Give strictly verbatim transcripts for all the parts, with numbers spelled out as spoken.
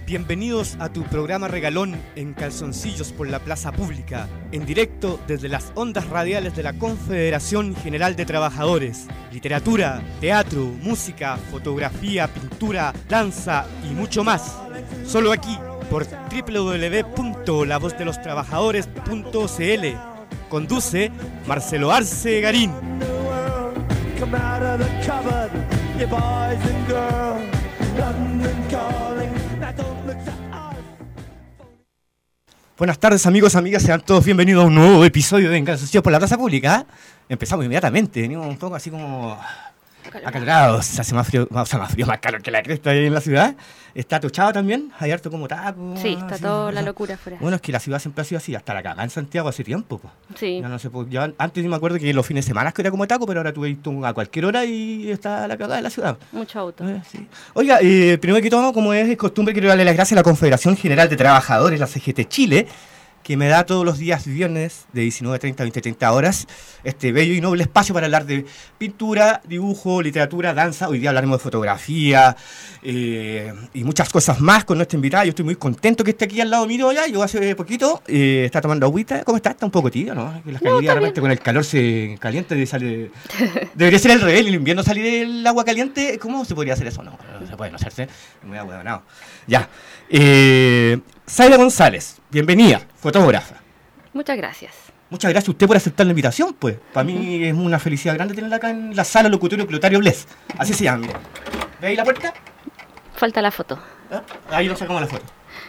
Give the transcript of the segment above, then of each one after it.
Bienvenidos a tu programa regalón en calzoncillos por la plaza pública, en directo desde las ondas radiales de la Confederación General de Trabajadores. Literatura, teatro, música, fotografía, pintura, danza y mucho más. Solo aquí por doble u doble u doble u punto la voz de los trabajadores punto c l. Conduce Marcelo Arce Garín. Buenas tardes, amigos, amigas, sean todos bienvenidos a un nuevo episodio de En Calzoncillos por la Plaza Pública. Empezamos inmediatamente, venimos un poco así como acalorados, se hace más frío, o sea, más frío, más calor que la cresta ahí en la ciudad. Está tochado también, hay harto como taco. Sí, está así, toda la ¿no? locura afuera. Bueno, es que la ciudad siempre ha sido así, hasta la cagada en Santiago hace tiempo. Pues. Sí. Ya no sé, pues, ya, antes me acuerdo que los fines de semana que era como taco, pero ahora tú ves a cualquier hora y está la cagada en la ciudad. Mucho auto. Eh, sí. Oiga, eh, primero que todo, como es costumbre, quiero darle las gracias a la Confederación General de Trabajadores, la C G T Chile, que me da todos los días viernes de diecinueve treinta a veinte treinta horas este bello y noble espacio para hablar de pintura, dibujo, literatura, danza. Hoy día hablaremos de fotografía eh, y muchas cosas más con nuestra invitada. Yo estoy muy contento que esté aquí al lado mío ya. Yo hace poquito eh, está tomando agüita. ¿Cómo está? Está un poco tibio, ¿no? Que las No, de repente con el calor se calienta y sale... Debería ser el revés, el invierno salir el agua caliente. ¿Cómo se podría hacer eso? No, no se puede no hacerse. Muy ahueonado. Ya. Eh, Zaida González, bienvenida, fotógrafa. Muchas gracias. Muchas gracias a usted por aceptar la invitación, pues. Para uh-huh. mí es una felicidad grande tenerla acá en la sala Locutorio Clotario Bles. Así se llama, mire. ¿Ve ahí la puerta? Falta la foto. ¿Ah? Ahí nos sacamos la foto.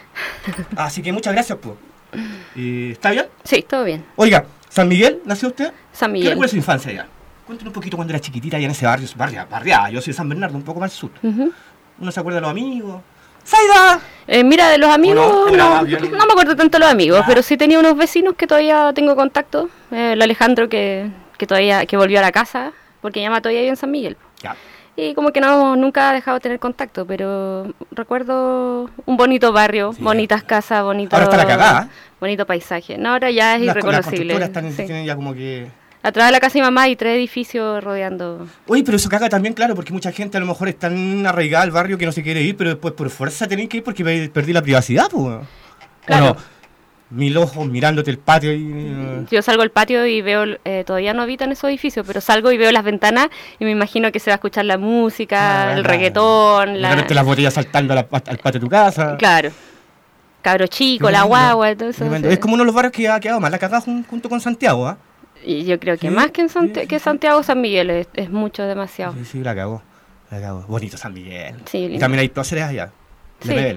Así que muchas gracias, pues. Eh, ¿Está bien? Sí, todo bien. Oiga, ¿San Miguel nació usted? San Miguel. ¿Qué recuerda su infancia allá? Cuéntanos un poquito cuando era chiquitita allá en ese barrio, barrio, barriada. Yo soy de San Bernardo, un poco más al sur. Uh-huh. ¿Uno se acuerda de los amigos? ¡Zaida! Eh, mira, de los amigos, no, no, no me acuerdo tanto de los amigos, ah. pero sí tenía unos vecinos que todavía tengo contacto. Eh, el Alejandro que, que todavía que volvió a la casa, porque llama todavía en San Miguel. Ya. Y como que no nunca ha dejado de tener contacto, pero recuerdo un bonito barrio, sí, bonitas casas, bonito, ahora está la cagada. Bonito paisaje. No, ahora ya es las, irreconocible. Las constructoras están, sí. tienen ya como que... Atrás de la casa de mi mamá hay tres edificios rodeando. Oye, pero eso caga también, claro, porque mucha gente a lo mejor está tan arraigada al barrio que no se quiere ir, pero después por fuerza tienen que ir porque perdí la privacidad, pues. Claro. Bueno, mil ojos mirándote el patio y... Yo salgo al patio y veo, eh, todavía no habito en esos edificios, pero salgo y veo las ventanas y me imagino que se va a escuchar la música, ah, el claro. reggaetón, la... las botellas saltando la, al patio de tu casa. Claro. Cabro chico, tremendo, la guagua, todo eso. Es como uno de los barrios que ha quedado más la cagada junto con Santiago, ¿ah? ¿eh? Y yo creo que sí, más que en Santi- sí, que Santiago, San Miguel es, es mucho, demasiado. Sí, sí, la cagó, la cagó. Bonito San Miguel. Sí, y también hay próceres allá, sí. Lemebel.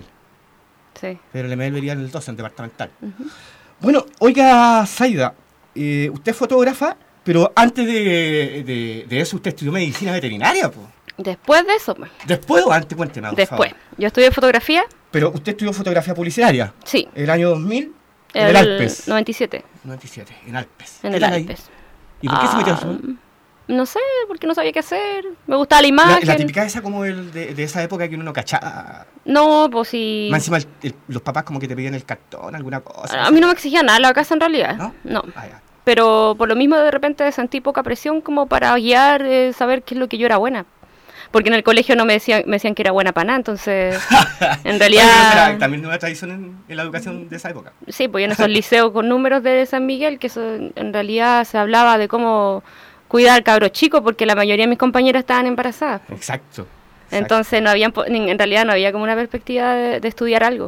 Sí. Pero Lemebel vería en el doce, en departamental. Uh-huh. Bueno, oiga, Zaida, eh, usted es fotógrafa, pero antes de, de, de eso usted estudió medicina veterinaria, pues. Después de eso, pues. ¿Después o antes? Cuénteme, por Después. favor. Yo estudié fotografía. Pero usted estudió fotografía publicitaria. Sí. El año dos mil. En el Alpes. noventa y siete. noventa y siete, en Alpes. En el Alpes. ¿Y por qué ah, se metió eso? No sé, porque no sabía qué hacer. Me gustaba la imagen. La, la típica esa como el de, de esa época que uno no cachaba. No, pues sí. Más encima el, el, los papás como que te pedían el cartón, alguna cosa. A, no a mí no me exigían nada la casa en realidad. ¿No? No. Ah, ya. Pero por lo mismo de repente sentí poca presión como para guiar, eh, saber qué es lo que yo era buena. Porque en el colegio no me decían, me decían que era buena para nada, entonces en realidad... Oye, era también una tradición en, en la educación de esa época. Sí, pues yo en esos liceos con números de San Miguel, que eso, en realidad se hablaba de cómo cuidar al cabro chico, porque la mayoría de mis compañeras estaban embarazadas. Exacto. exacto. Entonces no había, en realidad no había como una perspectiva de, de estudiar algo.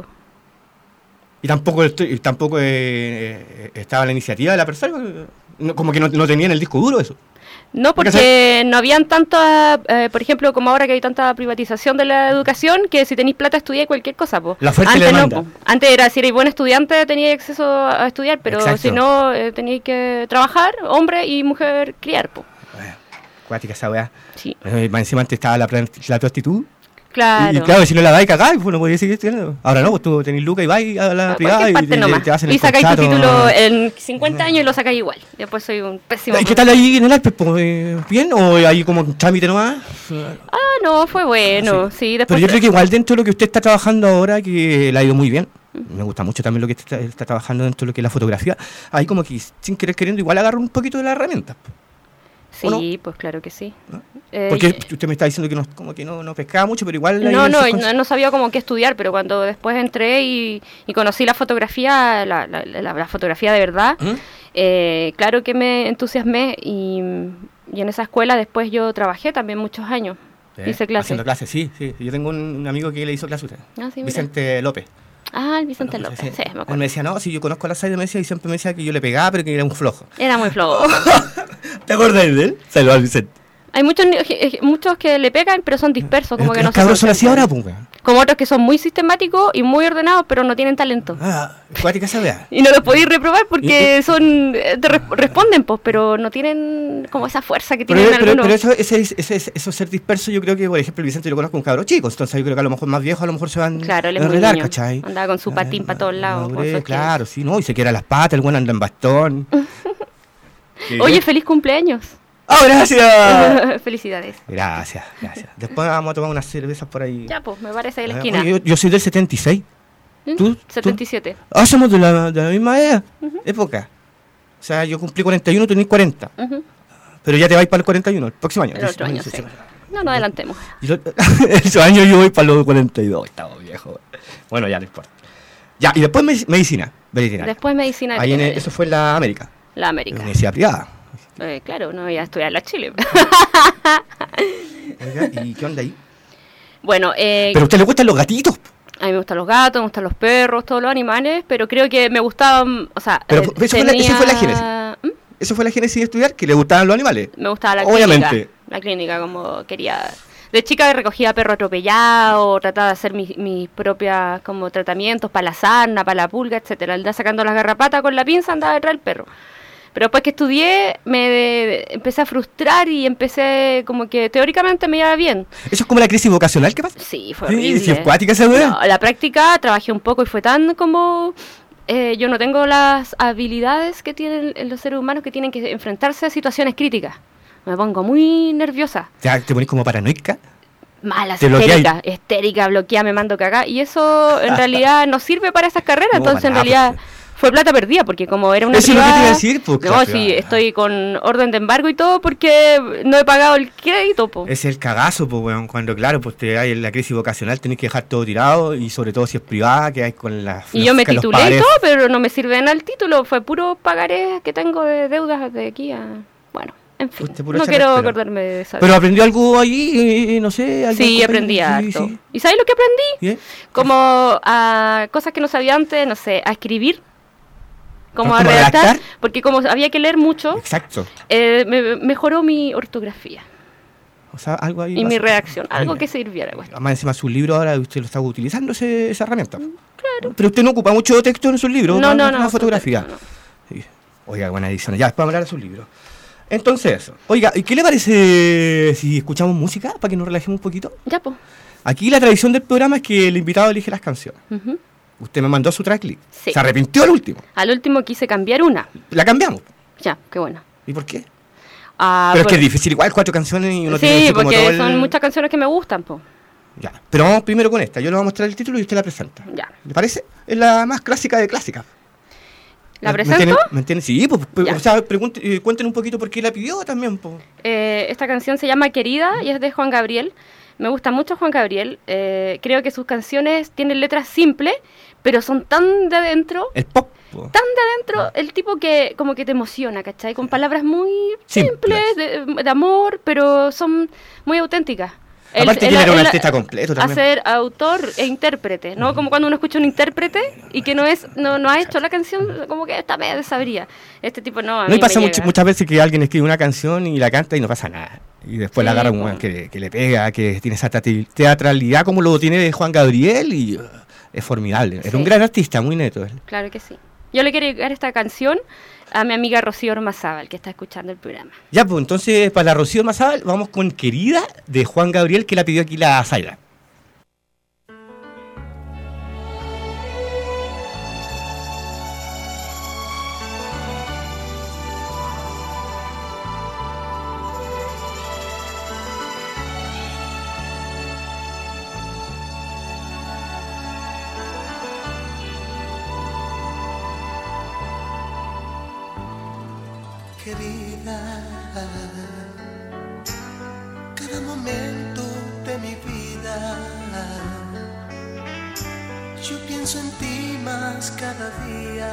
Y tampoco, y tampoco eh, estaba la iniciativa de la persona, como que no, no tenían el disco duro eso. No, porque no habían tanta, eh, por ejemplo, como ahora que hay tanta privatización de la educación, que si tenéis plata estudiáis cualquier cosa, po. La oferta Antes y la demanda. No, po. Antes era, si erais buen estudiante teníais acceso a estudiar, pero exacto. Si no, eh, teníais que trabajar, hombre y mujer criar, po. Bueno, cuática esa weá. Sí. Eh, encima antes estaba la, la prostituta. Claro. Y, y claro, si no la dais cagá, pues no podías seguir estudiando. Ahora no, pues tú tenés lucas y vais a la a privada y te, te, te hacen el y sacáis contrato. tu título en cincuenta años y lo sacáis igual. Después soy un pésimo. ¿Y qué tal ahí en el Alpes? ¿Bien? ¿O ahí como un trámite nomás? Ah, no, fue bueno, sí. sí después Pero yo creo que igual dentro de lo que usted está trabajando ahora, que le ha ido muy bien, me gusta mucho también lo que está, está trabajando dentro de lo que es la fotografía, ahí como que sin querer queriendo igual agarra un poquito de las herramientas. ¿o no? Sí, pues claro que sí. ¿No? Eh, Porque usted me está diciendo que no, como que no, no pescaba mucho, pero igual... ahí No, en no, esos no, no sabía cómo qué estudiar, pero cuando después entré y, y conocí la fotografía, la, la, la, la fotografía de verdad, ¿Mm? eh, claro que me entusiasmé y, y en esa escuela después yo trabajé también muchos años. Sí, Hice clases. haciendo clases, sí, sí. Yo tengo un, un amigo que le hizo clases a usted. Ah, sí, mira. Vicente López. Ah, el Vicente Bueno, López, sí. sí, me Él acuerdo. me decía, no, si yo conozco a la Saida, me decía, y siempre me decía que yo le pegaba, pero que era un flojo. Era muy flojo. ¿Te acuerdas de él? Saludos al Vicente. Hay muchos ni- eh, muchos que le pegan, pero son dispersos, como que no Los se cabros son así concentran. ahora, pues, weón. Como otros que son muy sistemáticos y muy ordenados, pero no tienen talento. Ah, cuática esa wea. Y no los podéis reprobar porque Y- y- son eh, te re- responden, pues, pero no tienen como esa fuerza que Pero, tienen pero, algunos. pero eso, ese, ese, ese- eso ser disperso, yo creo que, por ejemplo, el Vicente yo lo conozco un cabro chico, entonces yo creo que a lo mejor más viejo, a lo mejor se van Claro, él es a muy enredar, niño. ¿cachai? Andaba con su patín para todos lados. Madurez, cosas que- claro, sí, no, y se quiera las patas, el buen anda en bastón. ¿Qué? Oye, feliz cumpleaños. ¡Ah, gracias! Felicidades. Gracias, gracias. Después vamos a tomar unas cervezas por ahí. Ya, pues, me parece ahí en la Oye, esquina. yo, yo soy del setenta y seis. ¿Mm? ¿Tú? tú? setenta y siete. Ah, somos de la, de la misma edad, época. O sea, yo cumplí cuarenta y uno, tú tenés cuarenta. Ujú. Pero ya te vais para el cuarenta y uno, el próximo año. El otro año, sí. sí. No nos adelantemos. Y lo- Esos años yo voy para los cuarenta y dos, estamos viejos. Bueno, ya no importa. Ya, y después me- medicina, veterinaria. Después medicina Ahí en el- veterinaria. eso fue en la América, La en América. la universidad privada. Eh, claro, no voy a estudiar en la Chile. Oiga, ¿y qué onda ahí? Bueno, eh, Pero a usted le gustan los gatitos. a mí me gustan los gatos, me gustan los perros, todos los animales, pero creo que me gustaban, o sea, Pero eh, eso fue la- esa fue la tenía- ¿Mm? Eso fue la génesis de estudiar, que le gustaban los animales. Me gustaba la Obviamente. clínica. La clínica, como quería. De chica recogía perro atropellado, trataba de hacer mis, mis propias como tratamientos para la sarna, para la pulga, etcétera. Andaba sacando las garrapatas con la pinza, andaba detrás del perro. Pero después que estudié, me de- empecé a frustrar y empecé como que teóricamente me iba bien. Eso es como la crisis vocacional, ¿qué pasa? Sí, fue Sí, horrible. sí, es cuática esa weá. No, la práctica trabajé un poco y fue tan como... eh, yo no tengo las habilidades que tienen los seres humanos que tienen que enfrentarse a situaciones críticas. Me pongo muy nerviosa. Ya te ponés como paranoica. Mala, Te bloqueáis. histérica, histérica, bloqueada, me mando cagá. Y eso en realidad no sirve para esas carreras. No, Entonces en para nada, realidad fue plata perdida porque como era una Eso es lo que te privada... iba a decir, pues, no, claro, sí, privada. estoy con orden de embargo y todo porque no he pagado el crédito, po. Es el cagazo, pues, weón. Cuando, claro, pues te hay en la crisis vocacional, tenés que dejar todo tirado y sobre todo si es privada, que hay con las. Y los- yo me que los titulé y pagarés. todo, pero no me sirve nada el título. Fue puro pagaré que tengo de deudas de aquí a... Bueno, en fin. Fuiste puro No echar quiero espera. acordarme de esa. Pero aprendió algo allí, eh, no sé. algún Sí, compañero? aprendí Sí, harto. sí. ¿Y sabes lo que aprendí? ¿Bien? Como a cosas que no sabía antes, no sé, a escribir. Como a ¿Cómo redactar. redactar? Porque como había que leer mucho, Exacto. eh, me mejoró mi ortografía O sea, algo ahí. y mi básico. redacción. Algo Mira. que sirviera. Bueno. Además, encima su libro ahora usted lo está utilizando ese- esa herramienta. Claro. Pero usted no ocupa mucho texto en sus libros, No, no, una no. fotografía. no, no. Sí. Oiga, buena edición. Ya, después vamos a hablar de sus libros. Entonces, eso. Oiga, ¿y qué le parece si escuchamos música para que nos relajemos un poquito? Ya, pues. Aquí la tradición del programa es que el invitado elige las canciones. Ujú. Usted me mandó su tracklist. Sí. Se arrepintió al último. Al último quise cambiar una. La cambiamos. Ya, qué bueno. ¿Y por qué? Ah, Pero es que es por- difícil, igual cuatro canciones y uno tiene Sí, así como porque todo el- son muchas canciones que me gustan, pues. Ya. Pero vamos primero con esta. Yo le voy a mostrar el título y usted la presenta. Ya. ¿Le parece? Es la más clásica de clásicas. ¿La ¿Me presento? entienden? ¿Me entienden? Sí, pues, pues, Ya. o sea, pregunte, eh, cuenten un poquito por qué la pidió también, pues. Eh, esta canción se llama Querida y es de Juan Gabriel. Me gusta mucho Juan Gabriel. Eh, creo que sus canciones tienen letras simples, pero son tan de adentro, El pop. po. tan de adentro, el tipo que como que te emociona, ¿cachai? Con palabras muy simples, Simples. de, de amor, pero son muy auténticas. Él- Aparte él- que él era un él artista completo también. Hacer autor e intérprete, ¿no? Como cuando uno escucha un intérprete y que no es no, no ha hecho la canción, como que está media desabría. Este tipo no, a No, mí y pasa me much- llega. muchas veces que alguien escribe una canción y la canta y no pasa nada. Y después la Sí, agarra un po. weón que, que le pega, que tiene esa teatri- teatralidad como lo tiene Juan Gabriel y uh, es formidable. Era Sí. un gran artista, muy neto él. Claro que sí. Yo le quiero dedicar esta canción a mi amiga Rocío Ormazábal, que está escuchando el programa. Ya, pues entonces para la Rocío Mazábal vamos con Querida de Juan Gabriel, que la pidió aquí la Zaira. querida, cada momento de mi vida yo pienso en ti más cada día.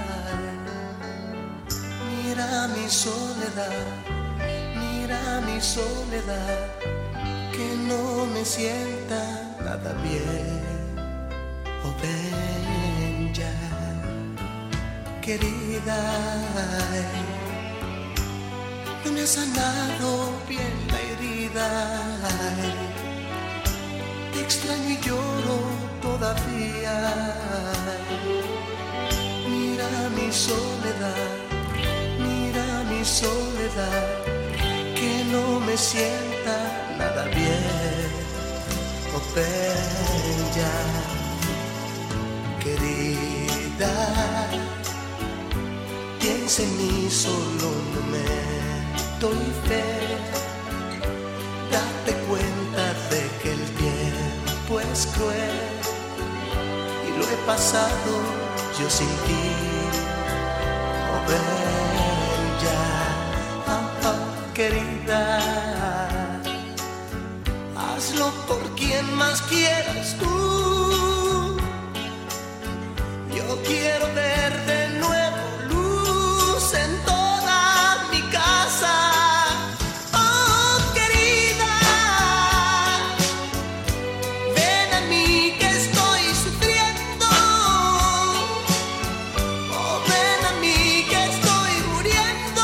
Mira mi soledad, mira mi soledad, que no me sienta nada bien. Oh, ven ya, querida, no me ha sanado bien la herida. Te extraño y lloro todavía. Mira mi soledad, mira mi soledad, que no me sienta nada bien. Oh, ven ya, querida, piensa en mí solo un momento y fe. Date cuenta de que el tiempo es cruel y lo he pasado yo sin ti. Oh, ven ya, oh, oh, querida, hazlo por quien más quieras tú. Yo quiero ver de nuevo luz en toda mi casa. Oh, querida, ven a mí que estoy sufriendo. Oh, ven a mí que estoy muriendo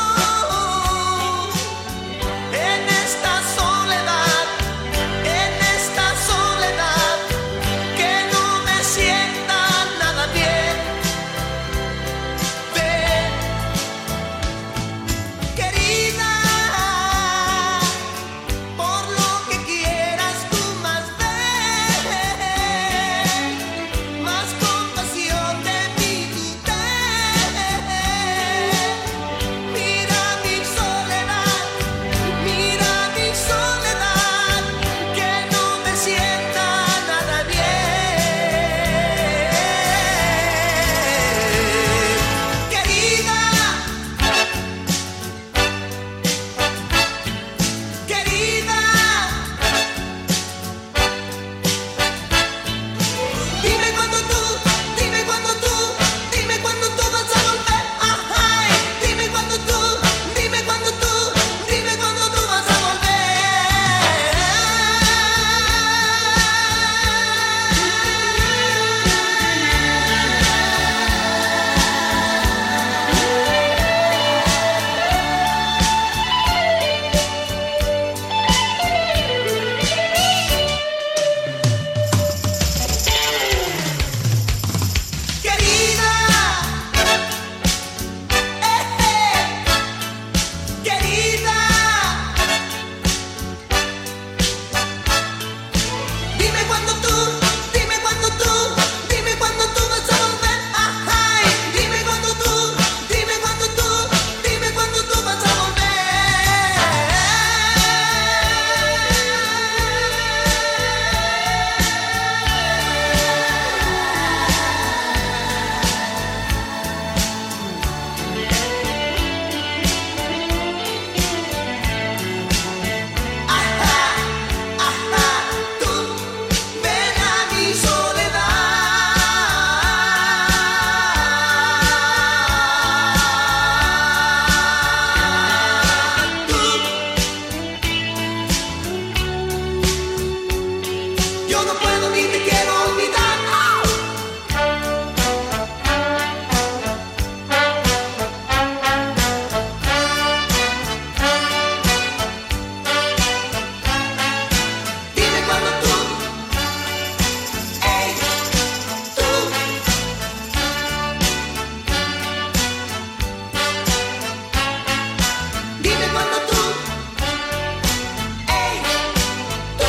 en esta soledad, en esta soledad que no me sienta nada bien. Ven, querida, por lo que quieras tú más ven, más compasión de mí tú ten. Mira mi soledad, mira mi soledad, que no me sienta nada bien. Querida, querida, dime cuándo tú, dime cuándo tú, dime cuándo tú vas a volver. Ay, dime cuándo tú, dime cuándo tú, dime cuándo tú vas a querida, eh, eh, querida, dime cuándo tú, dime cuándo tú, dime cuándo tú vas a volver. Ay, dime cuándo tú, dime cuándo tú, dime cuándo tú vas a Ajá, ajá, tú ven a mi soledad. Tú, yo no puedo ni te quiero olvidar. Dime cuándo tú, ey, tú, dime cuándo tú, ey, tú.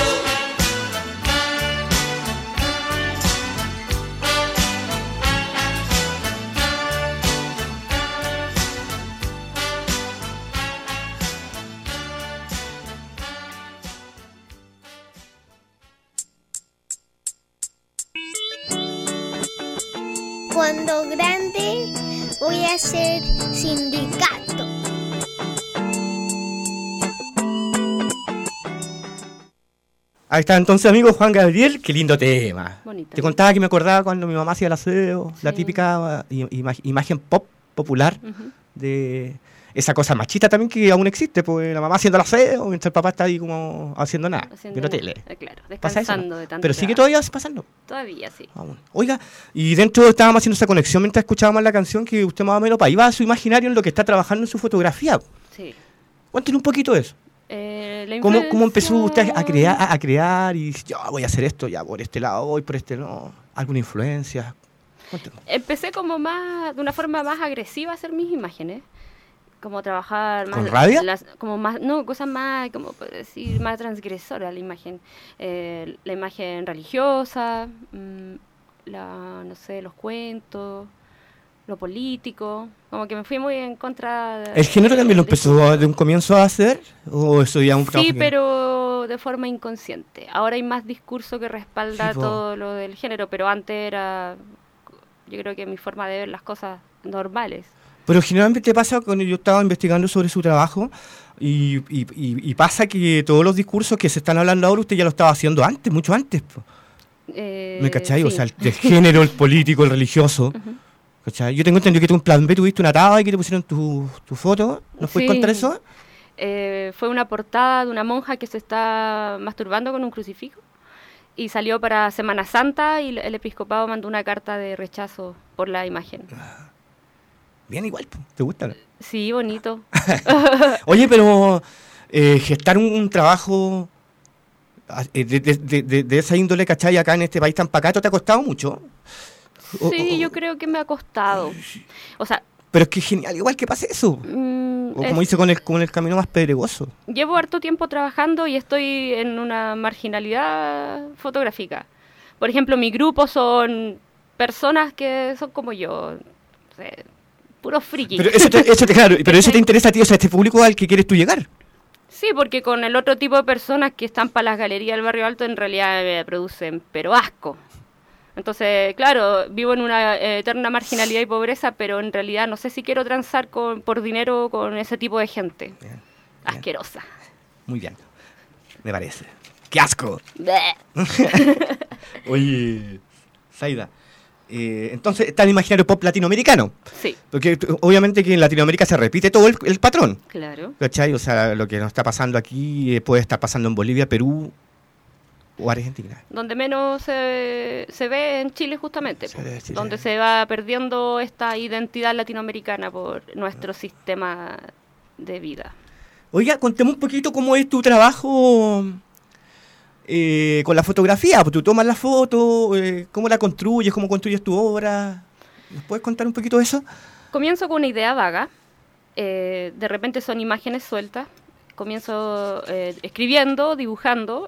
Cuando grande voy a ser sindicato. Ahí está entonces, amigo Juan Gabriel, qué lindo tema. Bonito. Te contaba que me acordaba cuando mi mamá hacía el aseo, Sí. la típica uh, ima- imagen pop popular Ujú. de esa cosa machista también que aún existe, pues la mamá haciendo el aseo, mientras el papá está ahí como haciendo nada, Haciendo viendo nada. tele. Eh, claro, Pasa eso, descansando ¿no? de tanto Pero sigue trabajo. todavía pasando. Todavía sí. Aún. Oiga, y dentro estábamos haciendo esa conexión mientras escuchábamos la canción que usted más o menos pa, iba a su imaginario en lo que está trabajando en su fotografía. Sí. Cuéntenos un poquito de eso. Eh, la ¿Cómo, ¿Cómo empezó usted a influencia- crear, a, a crear y dice, yo voy a hacer esto, ya por este lado, voy por este no? ¿Alguna influencia? Cuéntenos. Empecé como más, de una forma más agresiva a hacer mis imágenes. Como trabajar más... ¿Con rabia? Las, como más, no, cosas más, como puedo decir, más transgresoras la imagen. Eh, la imagen religiosa, mm, la, no sé, los cuentos, lo político. Como que me fui muy en contra de... ¿El género también lo de- empezó de un comienzo a hacer? ¿O eso ya un trabajo Sí, que- pero de forma inconsciente. Ahora hay más discurso que respalda Sí, po. todo lo del género, pero antes era, yo creo que mi forma de ver las cosas normales. Pero generalmente pasa cuando yo estaba investigando sobre su trabajo y, y, y- y pasa que todos los discursos que se están hablando ahora usted ya lo estaba haciendo antes, mucho antes. Po. Eh, ¿Me cachai? O sí. sea, el, del género, el político, el religioso. Ujú. ¿Cachai? Yo tengo entendido que tú en plan B tuviste una taba y que te pusieron tu, tu foto. ¿Nos puedes Sí. contar eso? Eh, fue una portada de una monja que se está masturbando con un crucifijo y salió para Semana Santa y el- el episcopado mandó una carta de rechazo por la imagen. Bien igual, po. ¿Te gusta? no? Sí, bonito. Oye, pero eh, gestar un, un trabajo ah, eh, de, de- de- de- de esa índole, ¿cachai? Acá en este país tan pacato, ¿te ha costado mucho? O- Sí, o- yo creo que me ha costado. O sea, Pero es que es genial, igual que pase eso. mm, O como es- dice con el, con el camino más pedregoso. llevo harto tiempo trabajando y estoy en una marginalidad fotográfica. Por ejemplo, mi grupo son personas que son como yo, no sé, puros frikis. Pero eso te, eso te- claro, pero eso te interesa a ti, o sea, este público al que quieres tú llegar. Sí, porque con el otro tipo de personas que están para las galerías del Barrio Alto en realidad me producen, pero asco. Entonces, claro, vivo en una eh, eterna marginalidad y pobreza, pero en realidad no sé si quiero transar con, por dinero con ese tipo de gente. Bien, bien. Asquerosa. Muy bien, me parece. ¡Qué asco! Bleh. Oye, Zaida, eh, entonces está el imaginario pop latinoamericano. Sí, Porque t- obviamente que en Latinoamérica se repite todo el, el patrón. claro. ¿Cachai? O sea, lo que nos está pasando aquí eh, puede estar pasando en Bolivia, Perú o Argentina. Donde menos se, se ve en Chile justamente, Se po, ve, sí, donde sí. se va perdiendo esta identidad latinoamericana por nuestro sistema de vida. Oiga, contemos un poquito cómo es tu trabajo eh, con la fotografía. Pues tú tomas la foto, eh, cómo la construyes, cómo construyes tu obra. ¿Nos puedes contar un poquito de eso? Comienzo con una idea vaga, eh, de repente son imágenes sueltas, comienzo eh, escribiendo, dibujando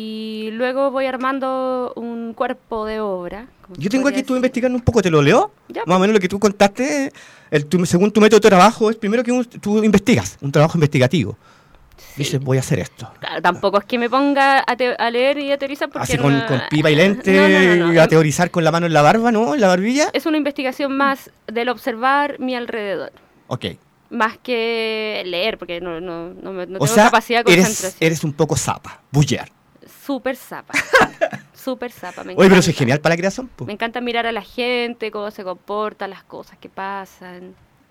y luego voy armando un cuerpo de obra. como Yo se tengo podría aquí, estuve decir. investigando un poco, ¿te lo leo? Ya, Más o menos lo que tú contaste, el, tu- según tu método de trabajo, es primero que un- tú investigas, un trabajo investigativo. Sí. Dices, voy a hacer esto. Claro, tampoco es que me ponga a, te- a leer y a teorizar porque Así con, no- con pipa y lente, No, no, no, no. y a teorizar con la mano en la barba, ¿no? En la barbilla. Es una investigación más del observar mi alrededor, Ok. más que leer, porque no, no, no, me- no O tengo sea, capacidad de eres, concentración. eres un poco zapa, bullear. Súper zapa. Súper zapa. me Oye, pero eso es encanta. genial para la creación. po. Me encanta mirar a la gente, cómo se comporta, las cosas que pasan.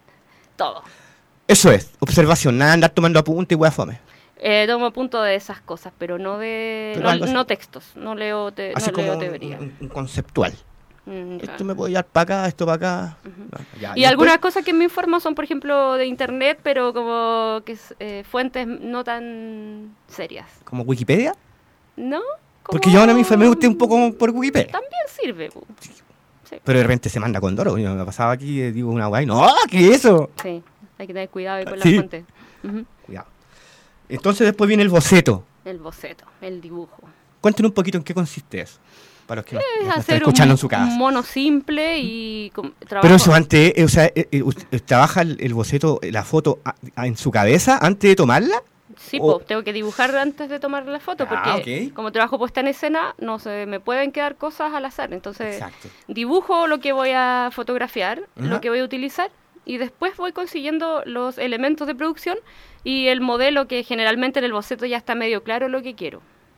Todo. Eso es, observación, nada andar tomando apunte y hueá fome. Eh, tomo punto de esas cosas, pero no de Pero no, algo así. no textos. No leo, te, Así no como leo un, teoría. un- un conceptual. Mm, Esto claro. me puede llevar para acá, esto para acá. Ujú. No, ya, Y después- algunas cosas que me informo son, por ejemplo, de internet, pero como que es, eh, fuentes no tan serias. ¿Como Wikipedia? ¿No? Porque yo ahora me informé usted un poco por Wikipedia. También sirve. pu. Sí, Pero de repente se manda con Doro. Yo me pasaba aquí y digo una guay. No, ¿qué es eso? sí. Hay que tener cuidado ahí con Sí. las fuentes. Ujú. Cuidado. Entonces después viene el boceto. El boceto, el dibujo. Cuéntenos un poquito en qué consiste eso. Para los que nos, Es nos están hacer escuchando un, en su casa. un mono simple y com- trabajo. Pero eso antes, eh, o sea, eh, eh, usted trabaja el, el boceto, eh, la foto a- a- en su cabeza antes de tomarla. Sí, o- po, tengo que dibujar antes de tomar la foto, Ah, porque ok. como trabajo puesta en escena, no se me pueden quedar cosas al azar. Entonces, Exacto. dibujo lo que voy a fotografiar, Ajá. lo que voy a utilizar, y después voy consiguiendo los elementos de producción y el modelo que generalmente en el boceto ya está medio claro lo que quiero.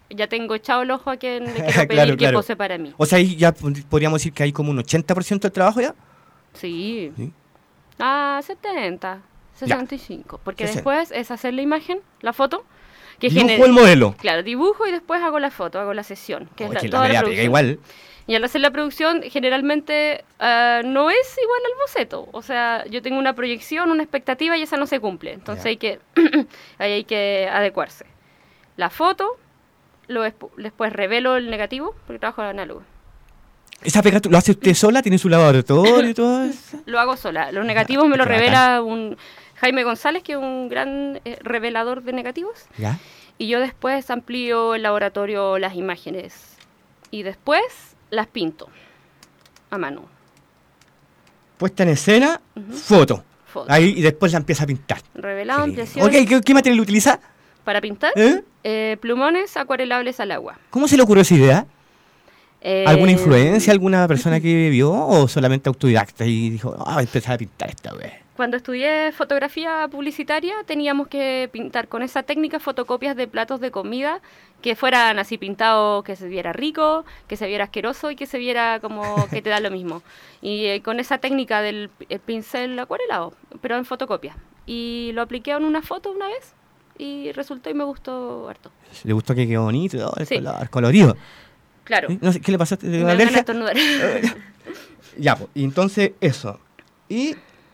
ya tengo echado el ojo a quien le quiero pedir Claro, que claro. pose para mí. O sea, ahí ya pod- podríamos decir que hay como un ochenta por ciento del trabajo ya. Sí. Sí. Ah, setenta, sesenta y cinco. Porque sesenta. después es hacer la imagen, la foto. Que Dibujo gener- el modelo. Claro, dibujo y después hago la foto, hago la sesión. Que es Oh, la, que la toda la media pega producción. igual. Y al hacer la producción, generalmente ah, no es igual al boceto. O sea, yo tengo una proyección, una expectativa y esa no se cumple. Entonces Ya. hay que ahí hay que adecuarse. La foto, lo despu- después revelo el negativo, porque trabajo en análogo. ¿Esa pega tú- lo hace usted sola? ¿Tiene su laboratorio y todo eso? Lo hago sola. Los negativos me qué lo bacán. revela un Jaime González, que es un gran eh, revelador de negativos. ¿Ya? Y yo después amplío el laboratorio las imágenes. Y después las pinto a mano. Puesta en escena, foto. Foto. Ahí y después la empieza a pintar. Revelado, Qué lindo. ampliación. Ok, ¿qué, qué material utiliza? Para pintar, ¿Eh? eh, plumones acuarelables al agua. ¿Cómo se le ocurrió esa idea? Eh, ¿Alguna influencia, alguna persona que vio o solamente autodidacta y dijo, ah, voy a empezar a pintar esta vez? Cuando estudié fotografía publicitaria teníamos que pintar con esa técnica fotocopias de platos de comida que fueran así pintados, que se viera rico, que se viera asqueroso y que se viera como que te da lo mismo. Y eh, con esa técnica del pi- el pincel acuarelado, pero en fotocopia. Y lo apliqué en una foto una vez y resultó y me gustó harto. ¿Le gustó que quedó bonito? todo el Sí. color, colorido. Claro. ¿Sí? No sé, ¿qué le pasó? ¿Le dio Me dan ganas alergia? de estornudar. Ya, pues, y entonces eso. Y...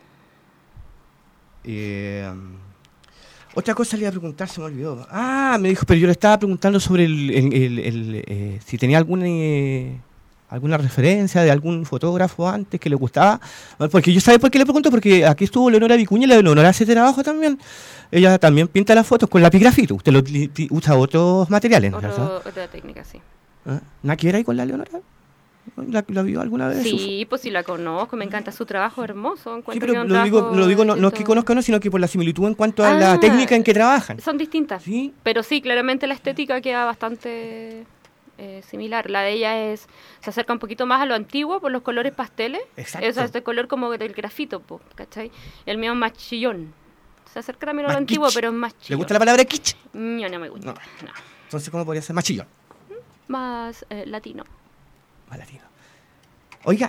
eh, otra cosa le iba a preguntar, se me olvidó. Ah, me dijo, pero yo le estaba preguntando sobre el, el- el- el, eh, si tenía alguna eh, alguna referencia de algún fotógrafo antes que le gustaba. Porque yo, ¿sabe por qué le pregunto? Porque aquí estuvo Leonora Vicuña y la Leonora hace trabajo también. Ella también pinta las fotos con lapigrafito. Usted lo, li- pi- usa otros materiales, ¿no? Otro- otra técnica, sí. ¿Ah? ¿Nada que ver ahí con la Leonora? ¿La, la vio alguna vez? Su- Sí, pues sí la conozco, me encanta su trabajo hermoso. Sí, encuentro pero que es un lo digo, trabajo lo digo no, no es que distinto. conozca, no, sino que por la similitud en cuanto a la Ah, técnica en que trabajan. Son distintas, Sí. pero sí, claramente la estética queda bastante eh, similar. La de ella es se acerca un poquito más a lo antiguo por los colores pasteles. Exacto. O sea, este color como del grafito, po, ¿cachai? El mío es más chillón. Se acerca también a Más lo antiguo, kitsch. pero es más chillón. ¿Le gusta la palabra kitsch? No, no me gusta. No. No. Entonces, ¿cómo podría ser? Más chillón. Más eh, latino. Más latino. Oiga,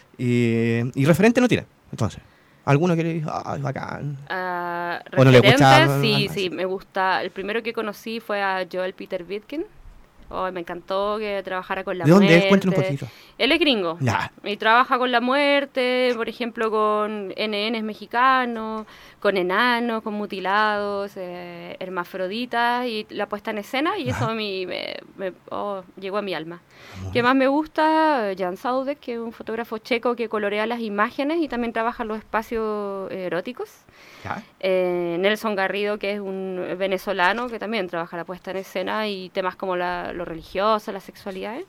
eh, y referente no tiene, entonces. ¿Alguno que le dijo, ah, es bacán? Ah, ¿O no le referentes, gusta? sí, Ah, sí, me gusta. El primero que conocí fue a Joel Peter Witkin. Oh, me encantó que trabajara con la ¿De dónde es? muerte. Cuéntanos un poquito. Él es gringo. Ya. Y trabaja con la muerte, por ejemplo, con N Ns mexicanos, con enanos, con mutilados, eh, hermafroditas y la puesta en escena. Y eso a mí me, me- oh, llegó a mi alma. ¿Qué más me gusta? Jan Saudek, que es un fotógrafo checo que colorea las imágenes y también trabaja los espacios eh, eróticos. ¿Ya? Eh, Nelson Garrido, que es un venezolano que también trabaja la puesta en escena y temas como la, lo religioso, las sexualidades.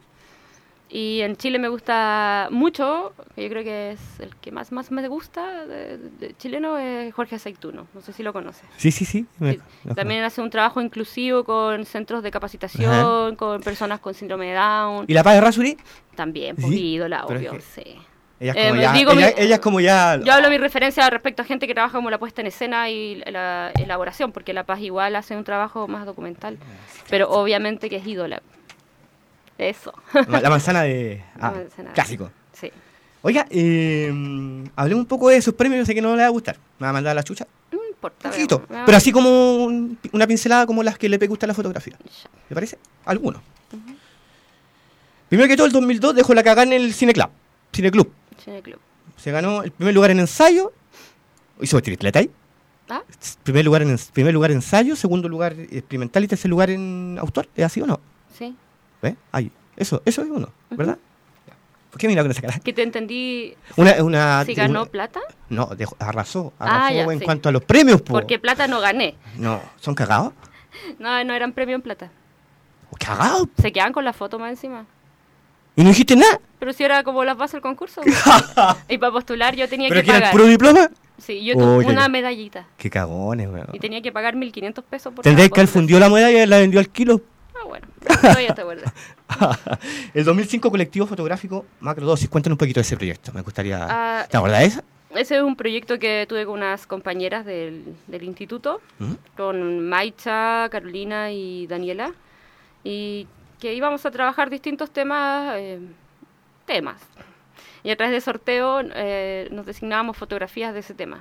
Y en Chile me gusta mucho, que yo creo que es el que más, más me gusta de, de chileno, es Jorge Aceituno. No sé si lo conoces. Sí, sí, sí. me- Sí, lo también hace un trabajo inclusivo con centros de capacitación, Ajá. con personas con síndrome de Down. ¿Y la Paz de Rasuri? También, Sí, pues ídola, pero es obvio, que- sí. Ella es Eh, como ya... digo, ella, mi- ella es como ya... Yo hablo mi referencia respecto a gente que trabaja como la puesta en escena y la elaboración, porque La Paz igual hace un trabajo más documental, pero obviamente que es ídola. Eso. Ma- La manzana de... Ah, La manzana. clásico. Sí. Oiga, eh, hablemos un poco de sus premios, yo sé que no le va a gustar. ¿Me va a mandar a la chucha? No importa. Poquito. veamos. Pero así como un- una pincelada como las que le gusta la fotografía. Ya. ¿Le parece? Alguno. Primero que todo, el dos mil dos dejó la cagada en el Cineclub. Cineclub. Cine Club. Se ganó el primer lugar en ensayo. Hizo tripleta ahí. ¿Ah? Primer lugar en ens- primer lugar ensayo, segundo lugar experimental y tercer lugar en autor. ¿Es así o no? Sí. ¿Ves? Ahí. Eso, eso es uno, ¿verdad? Ya. ¿Por qué mira con esa cara? Que te entendí. Una, una, Si ganó una- plata. No, dejó- arrasó. Ah, Arrasó ya, en sí. cuanto a los premios, po. Porque plata no gané. No, ¿son cagados? No, no eran premio en plata. ¿Cagados? Se quedan con la foto más encima. ¿Y no dijiste nada? Pero si era como las bases del concurso. Y para postular yo tenía ¿Pero que que era el pagar. puro diploma? Sí, yo tuve Oye, una ya. medallita. Qué cagones, weón. Y tenía que pagar mil quinientos pesos por Tendréis cada que él postulación. fundió la moneda y la vendió al kilo. Ah, bueno. Todavía te acuerdas. El dos mil cinco colectivo fotográfico Macrodosis. Cuéntanos un poquito de ese proyecto. Me gustaría... Ah, ¿Te acuerdas de eso? Ese es un proyecto que tuve con unas compañeras del, del instituto, ¿Mm? con Maicha, Carolina y Daniela. y que íbamos a trabajar distintos temas, eh, temas. Y a través de sorteo eh, nos designábamos fotografías de ese tema.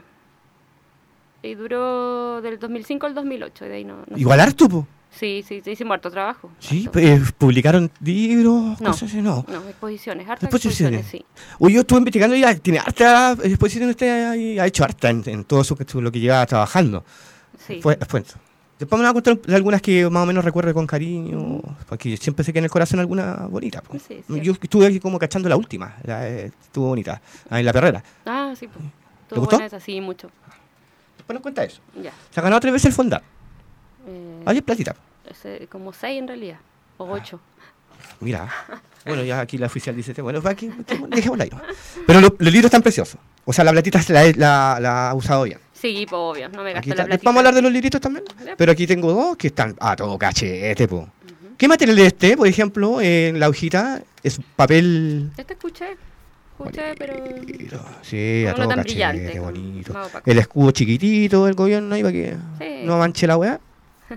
Y duró del dos mil cinco al dos mil ocho. De ahí no, no Igual sé. harto, po. Sí, sí, sí, hicimos harto trabajo. Sí, harto. eh, publicaron libros, No. cosas así, no. No, exposiciones, hartas Exposiciones. exposiciones, sí. Oye, yo estuve investigando y ya tiene harta exposición, usted ha, ha hecho harta en, en todo eso que, lo que lleva trabajando. Sí. Fue, fue eso. Después me van a contar de algunas que más o menos recuerde con cariño, porque siempre sé que en el corazón alguna bonita. Po. Sí, sí. Yo estuve aquí como cachando la última, la, eh, estuvo bonita, ahí en La Perrera. Ah, sí, pues. ¿Te gustó? Buena esa, sí, mucho. Después nos cuenta eso. Ya. Se ha ganado tres veces el Fonda. Eh, Ahí es platita. ese, como seis en realidad, o ocho. Mira, bueno, ya aquí la oficial dice, bueno, va aquí, dejémosla ahí. ¿No? Pero lo- los libros están preciosos. O sea, la platita la, la, la ha usado bien. Sí, pues obvio, no me Aquí gasto está- la platita. Vamos a hablar de los libritos también. Ya. Pero aquí tengo dos que están a todo cachete, po. ¿Qué material es este? Por ejemplo, en la hojita es papel. Este escuché, escuché, pero... Bonito. Sí, a no todo tan cachete, brillante, bonito. más opaco. El escudo chiquitito del gobierno ahí para que Sí. no manche la weá.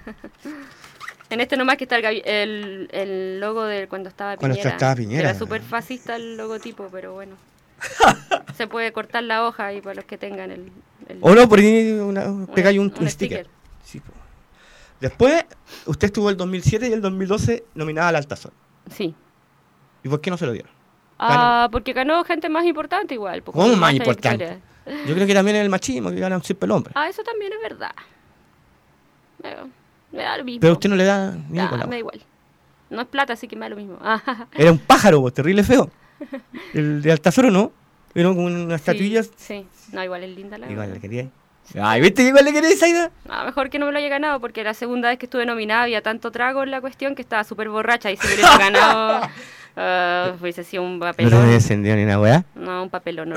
En este nomás que está el, gavi- el, el logo de cuando estaba Cuando Piñera. estaba Piñera. Era súper fascista el logotipo, pero bueno. Se puede cortar la hoja y para los que tengan el... el- O no, por ahí una, pegáis un, un un sticker. Sí, po. Después, usted estuvo el dos mil siete y el dos mil doce nominada al Altazor. Sí. ¿Y por qué no se lo dieron? Ah, porque ganó gente más importante igual. pues, ¿Cómo con más más importante? trayectoria. Yo creo que también es el machismo, que ganan siempre el hombre. Ah, eso también es verdad. Me, me da lo mismo. Pero a usted no le da ni Ah, con la me da igual. No es plata, así que me da lo mismo. Ah, Era un pájaro, po, terrible feo. El de Altazor, ¿o no? Era como una estatuilla. Sí, sí. No, igual es linda la Igual verdad. le quería. Ay, ¿viste que igual le quería Zaida? Ah, mejor que no me lo haya ganado, porque la segunda vez que estuve nominada había tanto trago en la cuestión que estaba súper borracha y si me hubiese ganado, ah, hubiese sido un No te papelón. descendió ni una weá. No, un papelón. No.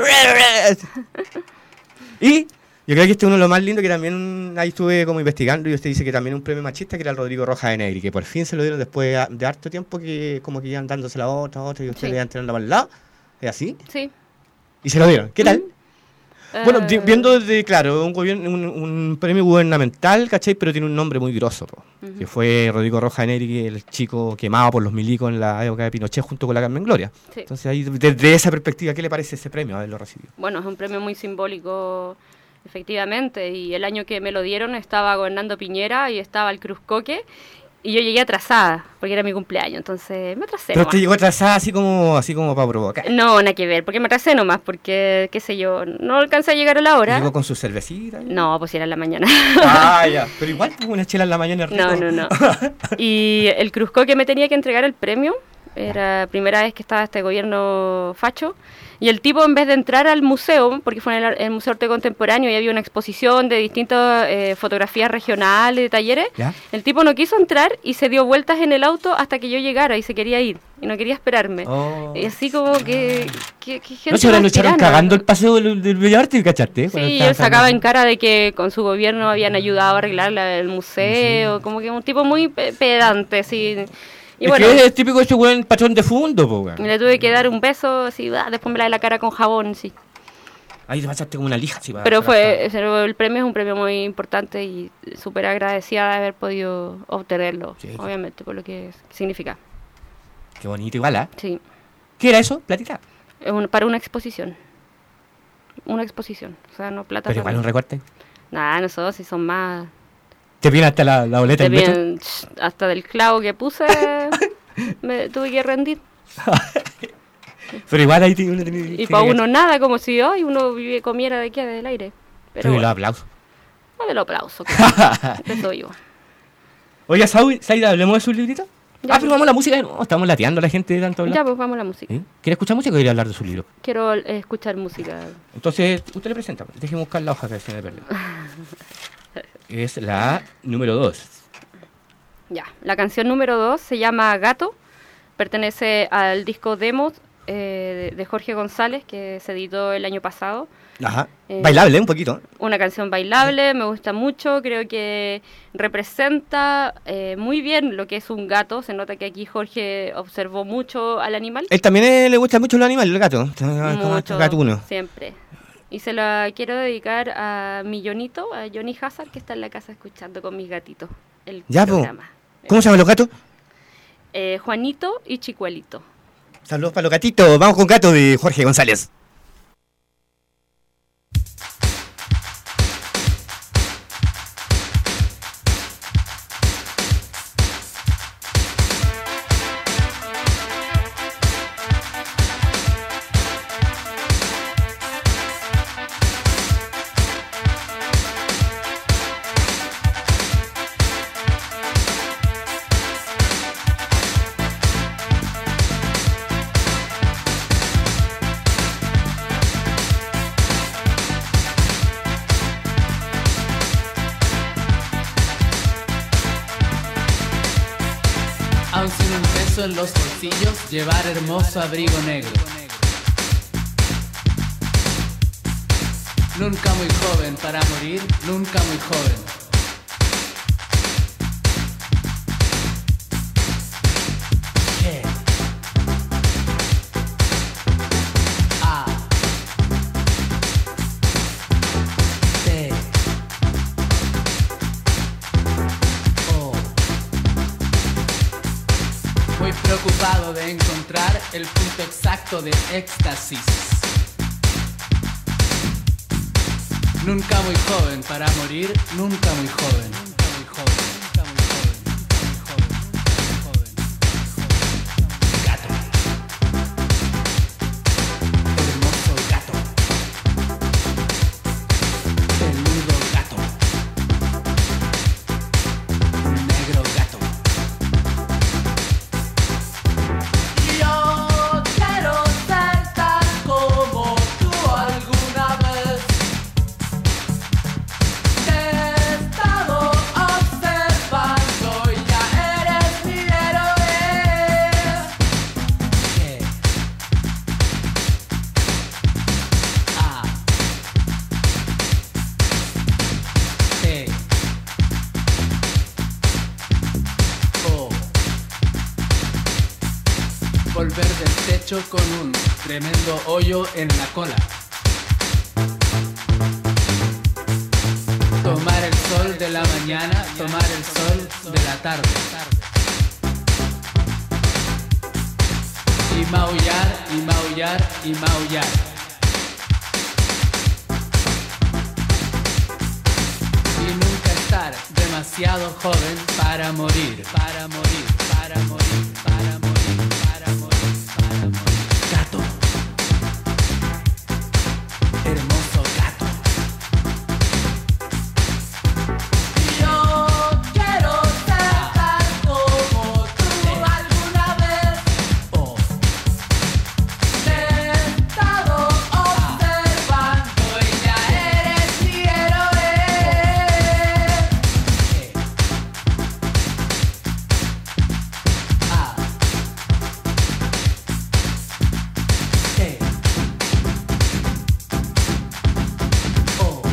Y yo creo que este es uno de los más lindos que también ahí estuve como investigando y usted dice que también un premio machista que era el Rodrigo Rojas de Negri, que por fin se lo dieron después de- de harto tiempo que como que iban dándose la otra, otra y usted Sí. le iban tirando para el lado. ¿Es así? Sí. Y se lo dieron. ¿Qué tal? Bueno, Eh, di- viendo desde, claro, un, gobierno, un, un premio gubernamental, ¿cachai? Pero tiene un nombre muy grosso, po, Ujú. que fue Rodrigo Rojas de Negri, el chico quemado por los milicos en la época de Pinochet junto con la Carmen Gloria. Sí. Entonces, ahí, desde esa perspectiva, ¿qué le parece ese premio haberlo recibido? Bueno, es un premio muy simbólico, efectivamente, y el año que me lo dieron estaba gobernando Piñera y estaba el Cruzcoque, y yo llegué atrasada, porque era mi cumpleaños, entonces me atrasé Pero nomás. usted llegó atrasada así como, así como para provocar. No, nada que ver, porque me atrasé nomás, porque, qué sé yo, no alcancé a llegar a la hora. Llegó con su cervecita. No, pues era en la mañana. Ah, ya. Pero igual, pues, una chela en la mañana es rico. No, no, no. Y el Cruzco que me tenía que entregar el premio, era la primera vez que estaba este gobierno facho, y el tipo en vez de entrar al museo, porque fue en el, el Museo Arte Contemporáneo y había una exposición de distintas eh, fotografías regionales, de talleres, ¿Ya? el tipo no quiso entrar y se dio vueltas en el auto hasta que yo llegara y se quería ir, y no quería esperarme. Oh. Y así como que... que, que gente No, si ahora más lo echaron tirana. cagando el paseo del, del Bellas Artes, ¿cachaste? Cuando Sí, estaban él sacaba en cagando. cara de que con su gobierno habían ayudado a arreglar la- el museo, como que un tipo muy pe- pedante, sí. Y Es bueno, que es típico ese buen patrón de fondo, po, weón. le tuve que dar un beso, así, ah, después me lavé la cara con jabón, sí. Ahí te pasaste como una lija, así, para- Pero para- fue, pero el premio es un premio muy importante y súper agradecida de haber podido obtenerlo, Sí. obviamente, por lo que significa. Qué bonito, igual, ¿ah? Sí, ¿Qué era eso? Platita. es un- para una exposición. Una exposición, o sea, no plata. Pero igual un recorte. Nada, nosotros sí son más... ¿Te viene hasta la, la boleta Te del metro? vienen, ch, hasta del clavo que puse me tuve que rendir. Pero igual ahí tiene uno... tiene- Y tiene para que- uno nada, como si hoy uno vive, comiera de qué, del aire. Pero Pero los bueno, aplausos. no de lo aplauso, claro. Que soy yo. Oye, Saúl, Saida, ¿hablemos de sus libritos? Ya, Ah, pero vamos a la música. No, estamos lateando a la gente de tanto hablar. Ya, pues vamos a la música. ¿Sí? ¿Quiere escuchar música o quiere hablar de su libro? Quiero eh, escuchar música. Entonces, usted le presenta. Déjeme buscar la hoja que se me perdió. Es la número dos. Ya, la canción número dos se llama Gato. Pertenece al disco Demos eh, de de Jorge González, que se editó el año pasado. Ajá. Eh, Bailable, un poquito. Una canción bailable, me gusta mucho, creo que representa eh, muy bien lo que es un gato. Se nota que aquí Jorge observó mucho al animal. Él también eh, le gusta mucho los animales, el gato. Como Mucho, gatuno. siempre. Y se la quiero dedicar a Millonito, a Johnny Hazard, que está en la casa escuchando con mis gatitos el Ya, po. programa. ¿Cómo se llaman los gatos? Eh, Juanito y Chicuelito. Saludos para los gatitos. Vamos con Gato de Jorge González. Aún sin un peso en los bolsillos, llevar hermoso abrigo negro. Nunca muy joven para morir, nunca muy joven. G A T O. Muy preocupado de encontrar el punto exacto de éxtasis. Nunca muy joven para morir, nunca muy joven. Nunca muy joven, nunca muy joven, nunca muy joven, nunca muy joven. Gato. Hermoso gato. Peludo gato. Negro gato. Yo quiero ser tan como tú alguna vez. Te he estado observando y ya eres mi héroe. G A T O. Volver del techo con un tremendo hoyo en la cola. Tomar el sol de la mañana, tomar el sol de la tarde. Y maullar, y maullar, y maullar. Y nunca estar demasiado joven para morir, para morir, para morir, para morir, para morir, para morir. Gato. Hermoso gato. Yo quiero ser tan como tú alguna vez. O. Te he estado observando y ya eres mi héroe. G A T O.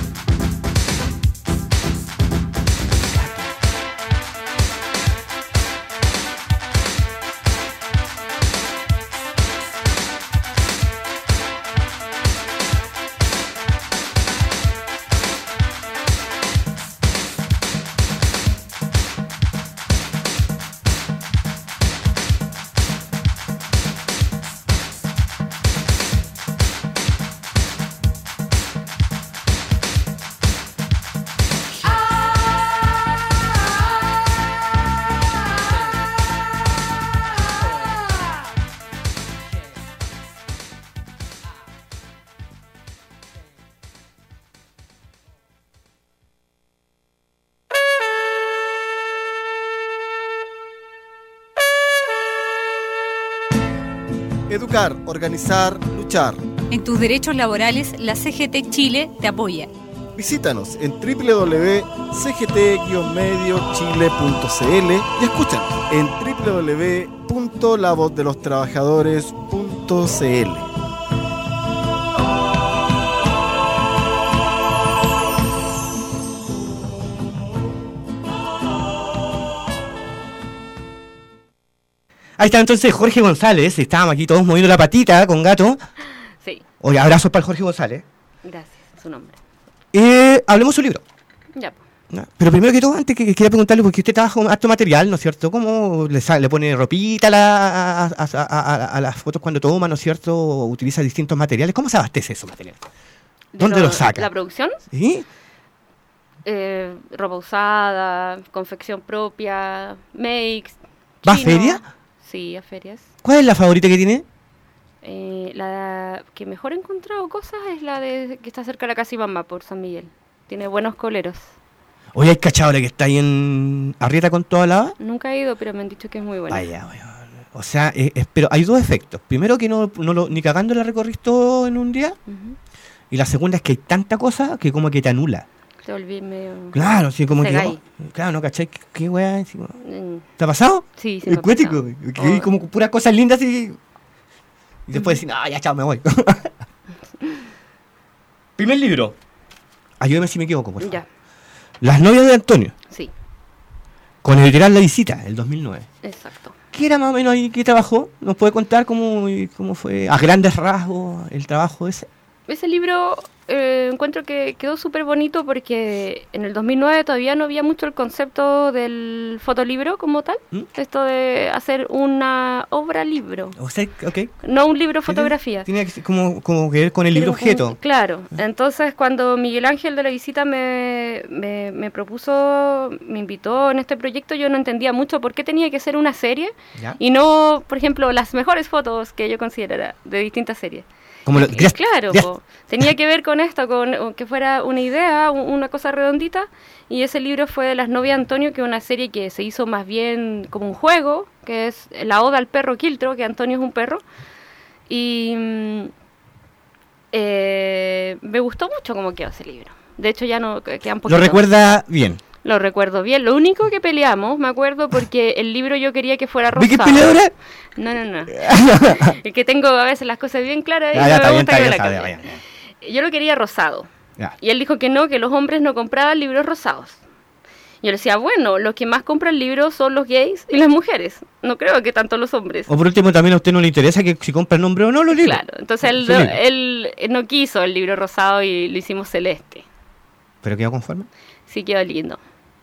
Educar, organizar, luchar. En tus derechos laborales, la C G T Chile te apoya. Visítanos en doble u doble u doble u punto c g t guion medio chile punto c l y escúchanos en doble u doble u doble u punto la voz de los trabajadores punto c l. Ahí está entonces Jorge González. Estábamos aquí todos moviendo la patita con Gato. Sí, Oye, abrazos para el Jorge González. gracias, su nombre. Eh, hablemos de su libro. Ya. ¿no? Pero primero que todo, antes que, que quería preguntarle, porque usted trabaja con harto material, ¿no es cierto? ¿Cómo le, sa- le pone ropita a, la- a, a- a- a- a las fotos cuando toma, ¿no es cierto? ¿O utiliza distintos materiales? ¿Cómo se abastece esos materiales? De ¿Dónde lo- lo saca? La producción, ¿Sí? eh, ropa usada, confección propia, makes. ¿Va a chino. feria? Sí, a ferias. ¿Cuál es la favorita que tiene? Eh, la que mejor he encontrado cosas es la de que está cerca de la casa Ibamba, por San Miguel. Tiene buenos coleros. Oye, hay cachadora que está ahí en Arrieta con toda la... Nunca he ido, pero me han dicho que es muy buena. Vaya, vaya. O sea, eh, es- pero hay dos efectos. Primero que no, no lo, ni cagando la recorrís todo en un día. Ujú. Y la segunda es que hay tanta cosa que como que te anula. Te volví medio... Claro, sí, como que... Cegáis. oh, claro, ¿no? ¿Cachai? ¿Qué, qué weá? Así como- Mm, ¿Te ha pasado? Sí, sí. Es me ha cuético. pasado. Que hay Oh, como puras cosas lindas y... Y después decir, ah, ya, chao, me voy. Primer libro. Ayúdame si me equivoco, por favor. Ya, Las novias de Antonio. sí, Con editorial La Visita, el dos mil nueve. exacto. ¿Qué era más o menos ahí que trabajó? ¿Nos puede contar cómo, cómo fue a grandes rasgos el trabajo ese? Ese libro eh, encuentro que quedó súper bonito porque en el dos mil nueve todavía no había mucho el concepto del fotolibro como tal. ¿Mm? Esto de hacer una obra libro, O sea, ok. no un libro fotografía. Tiene que ser como, como que ver con el libro Pero con- objeto. Claro, entonces cuando Miguel Ángel de La Visita me, me, me propuso, me invitó en este proyecto, yo no entendía mucho por qué tenía que ser una serie ¿Ya? y no, por ejemplo, las mejores fotos que yo considerara de distintas series. Como lo- Y querías- claro, querías- po, tenía que ver con esto, con o que fuera una idea, un- una cosa redondita, y ese libro fue de Las novias de Antonio, que es una serie que se hizo más bien como un juego, que es la oda al perro Quiltro, que Antonio es un perro, y mm, eh, me gustó mucho cómo quedó ese libro. De hecho ya no quedan poquitos. Lo recuerda bien. Lo recuerdo bien. Lo único que peleamos, me acuerdo, porque el libro yo quería que fuera ¿Vi rosado. qué peleadora? No, no, no. Es que tengo a veces las cosas bien claras y Ya, no ya, me está bien, gusta está que bien, me la está bien, cambien. ya, Yo lo quería rosado. ya. Y él dijo que no, que los hombres no compraban libros rosados. Yo le decía, bueno, los que más compran libros son los gays y las mujeres. No creo que tanto los hombres. O por último, también a usted no le interesa que si compra el nombre o no los libros. Claro, entonces él, Sí, no- libro. él no quiso el libro rosado y lo hicimos celeste. ¿Pero quedó conforme? Sí, quedó lindo.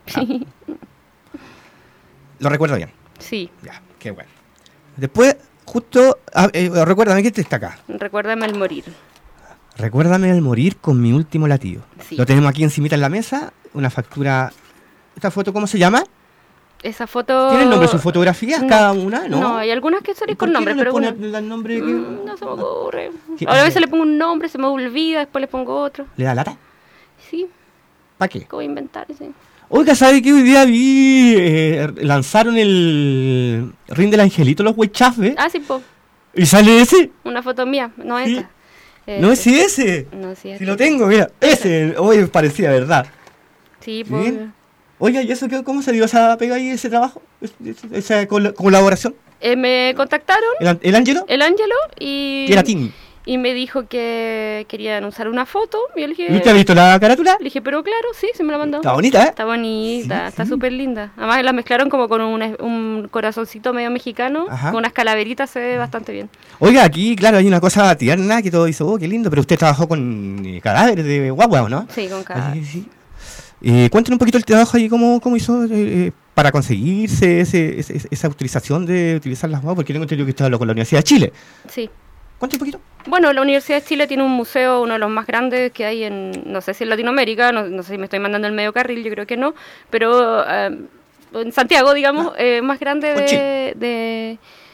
Lo recuerdo bien. Sí, Ya, qué bueno. Después, justo, ah, eh, recuérdame que está acá. recuérdame el morir. Recuérdame al morir con mi último latido. Sí. Lo tenemos aquí encimita en la mesa, una factura. ¿Esta foto cómo se llama? Esa foto... ¿Tiene el nombre de sus fotografías No. cada una? No, No, hay algunas que ¿Y son por con qué nombre, no le pero pone una- el nombre que Mm, no se me ocurre. ¿Qué- Ahora a veces le pongo un nombre, se me olvida, después le pongo otro. le da lata? Sí, ¿Para qué? ¿cómo inventar? Sí. Oiga, ¿sabe que hoy día vi, eh, lanzaron el Ring del Angelito, los Huechafes? Ah, sí, po, ¿Y sale ese? una foto mía, no Sí. esta. No, Este. es ese. No, sí, Si este. lo tengo, mira. Ese. Oye, parecía verdad. Sí, ¿Sí? pues. Oiga, ¿y eso qué, cómo se dio esa pega ahí, ese trabajo? Es- es- Esa col- colaboración. Eh, me contactaron, ¿El, An- el Ángelo? el Ángelo, y, Que era Tim. y me dijo que querían usar una foto. Y yo le dije, ¿Y usted ha visto la carátula? le dije, pero claro, sí, se me la mandó. Está bonita, ¿eh? Está bonita, Sí, está sí. súper linda. Además la mezclaron como con un, un corazoncito medio mexicano, Ajá. con unas calaveritas, se ve bastante bien. Oiga, aquí, claro, hay una cosa tierna que todo hizo, oh, qué lindo, pero usted trabajó con eh, cadáveres de guagua, ¿o ¿no? Sí, con cada... Así que sí. Eh, cuéntenos un poquito el trabajo ahí, cómo, cómo hizo eh, eh, para conseguirse ese, ese- esa autorización de utilizar las guaguas, porque tengo entendido que estaba con la Universidad de Chile. Sí. Cuéntenos un poquito. Bueno, la Universidad de Chile tiene un museo, uno de los más grandes que hay en, no sé si en Latinoamérica, no, no sé si me estoy mandando el medio carril, yo creo que no, pero eh, en Santiago, digamos, eh, más grande Con de, de,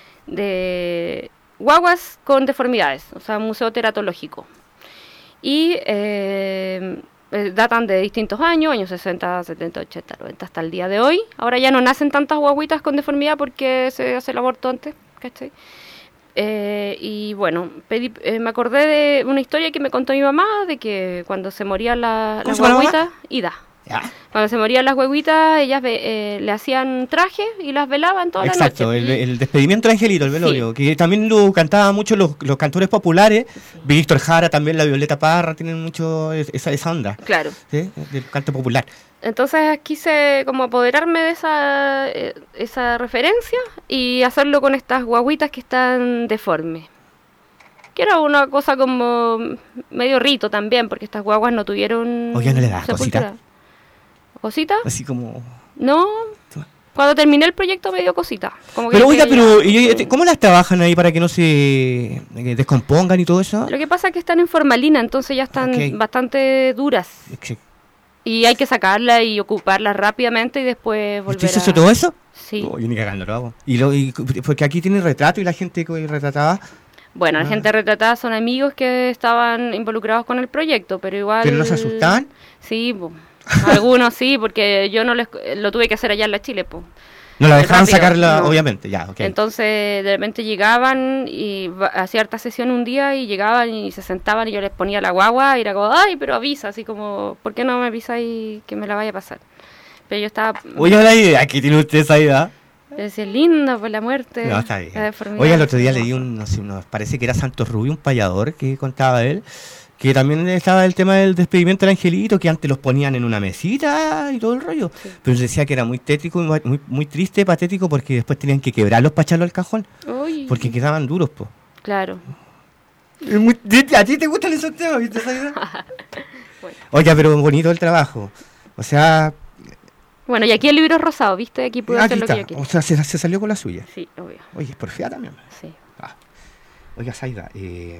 de guaguas con deformidades, o sea, un museo teratológico. Y eh, eh, datan de distintos años, años sesenta, setenta, ochenta, noventa, hasta el día de hoy. Ahora ya no nacen tantas guaguitas con deformidad porque se hace el aborto antes, ¿cachai? Eh, y bueno, pedí, eh, me acordé de una historia que me contó mi mamá, de que cuando se morían la- ¿Cómo las se llama la guaguitas, Ida, Ya. cuando se morían las guaguitas, ellas ve- eh, le hacían traje y las velaban toda Exacto, la el, noche. el despedimiento de Angelito, el velorio, que también lo cantaban mucho los, los cantores populares. Víctor Jara, también la Violeta Parra, tienen mucho es- esa, esa onda, Claro. ¿sí? Del canto popular. Entonces quise como apoderarme de esa, eh, esa referencia y hacerlo con estas guaguitas que están deformes. Que era una cosa como medio rito también, porque estas guaguas no tuvieron Oye, ¿no le da sepultura. cosita? ¿Cosita? Así como... No, cuando terminé el proyecto me dio cosita. Como que Pero oiga, que pero ya- ¿y- y- ¿cómo las trabajan ahí para que no se eh, descompongan y todo eso? Lo que pasa es que están en formalina, entonces ya están Ok. bastante duras. Es que- Y hay que sacarla y ocuparla rápidamente y después volver ¿Usted a... hizo todo eso? Sí. Oh, yo ni cagando lo hago. Y lo, y- porque aquí tiene retrato y la gente que retrataba, Bueno, la Ah. gente retratada son amigos que estaban involucrados con el proyecto, pero igual... ¿pero no se asustaban? Sí, po. Algunos sí, porque yo no les, lo tuve que hacer allá en la Chile, pues. No la dejaban Rápido, sacarla, no. obviamente, ya, ok. Entonces, de repente llegaban y va- hacía harta sesión un día y llegaban y se sentaban y yo les ponía la guagua y era como, ay, pero avisa, así como, ¿por qué no me avisáis que me la vaya a pasar? Pero yo estaba... Oiga la idea que tiene usted esa idea. Yo decía, linda por la muerte. No, está la bien. deformidad". Oiga, el otro día leí un, no sé, nos parece que era Santos Rubio, un payador que contaba él, que también estaba el tema del despedimiento del angelito, que antes los ponían en una mesita y todo el rollo. Sí. Pero él decía que era muy tétrico, y muy, muy triste, patético, porque después tenían que quebrarlos para echarlos al cajón, Uy, porque quedaban duros, po. claro. Es muy- ¿A ti te gustan esos temas, viste esa idea? Bueno. Oiga, pero bonito el trabajo. O sea, Bueno, y aquí el libro es rosado, ¿viste? Aquí puedo aquí hacer lo está. que yo quiera. O sea, se, se salió con la suya. Sí, obvio. Oye, es porfía también. Sí. Ah. Oiga, Zaida, eh...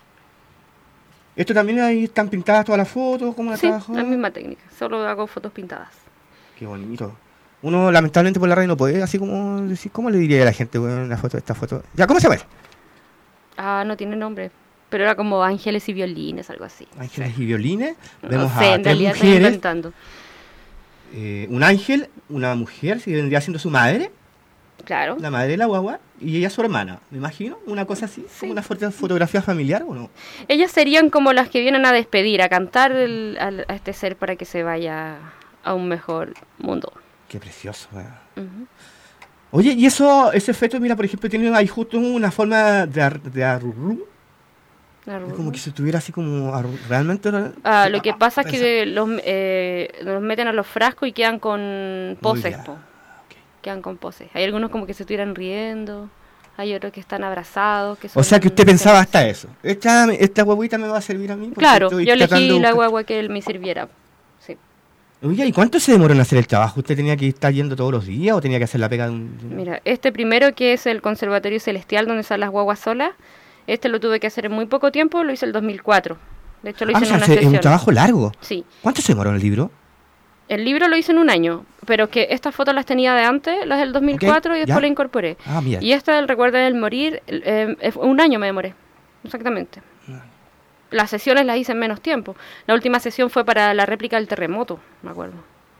¿esto también ahí están pintadas todas las fotos? ¿Cómo la Sí, trabajó? la misma técnica. Solo hago fotos pintadas. Qué bonito. Uno, lamentablemente, por la radio no puede, así como decir, ¿cómo le diría a la gente, bueno, la foto, esta foto? Ya, ¿cómo se llama? Ah, no tiene nombre. Pero era como ángeles y violines, algo así. Ángeles y violines. No Vemos sé, a en tres realidad estoy mujeres, inventando. eh, un ángel, una mujer, que vendría siendo su madre, Claro. la madre de la guagua, y ella su hermana, me imagino, una cosa así, Sí. como una foto- fotografía familiar, ¿o no? Ellas serían como las que vienen a despedir, a cantar el- al- a este ser para que se vaya a un mejor mundo. Qué precioso, ¿eh? Ujú. Oye, y eso, ese feto, mira, por ejemplo, tiene ahí justo una forma de, ar, de arrurú, es como que se tuviera así como arru- realmente... Ah, lo que pasa es Pensa- que los, eh, los meten a los frascos y quedan con poses, ya. po. Quedan con poses. Hay algunos como que se estuvieran riendo, hay otros que están abrazados. Que O sea que son- usted pensaba hasta eso. Esta, esta huevita me va a servir a mí. porque Claro, estoy yo tratando elegí de la buscar- guagua que él me sirviera. Sí. Oye, ¿y cuánto se demoró en hacer el trabajo? ¿Usted tenía que estar yendo todos los días o tenía que hacer la pega de un...? de un- Mira, este primero que es el Conservatorio Celestial donde están las guaguas solas, este lo tuve que hacer en muy poco tiempo, lo hice el dos mil cuatro. De hecho lo Ah, hice o sea, en una se- es sesión. un trabajo largo. Sí. ¿Cuánto se demoró el libro? El libro lo hice en un año, pero que estas fotos las tenía de antes, las del dos mil cuatro, Ok, y después ya. la incorporé. Ah, mira. Y esta del Recuerdo del Morir, eh, eh, un año me demoré, exactamente. Las sesiones las hice en menos tiempo. La última sesión fue para la réplica del terremoto, me acuerdo.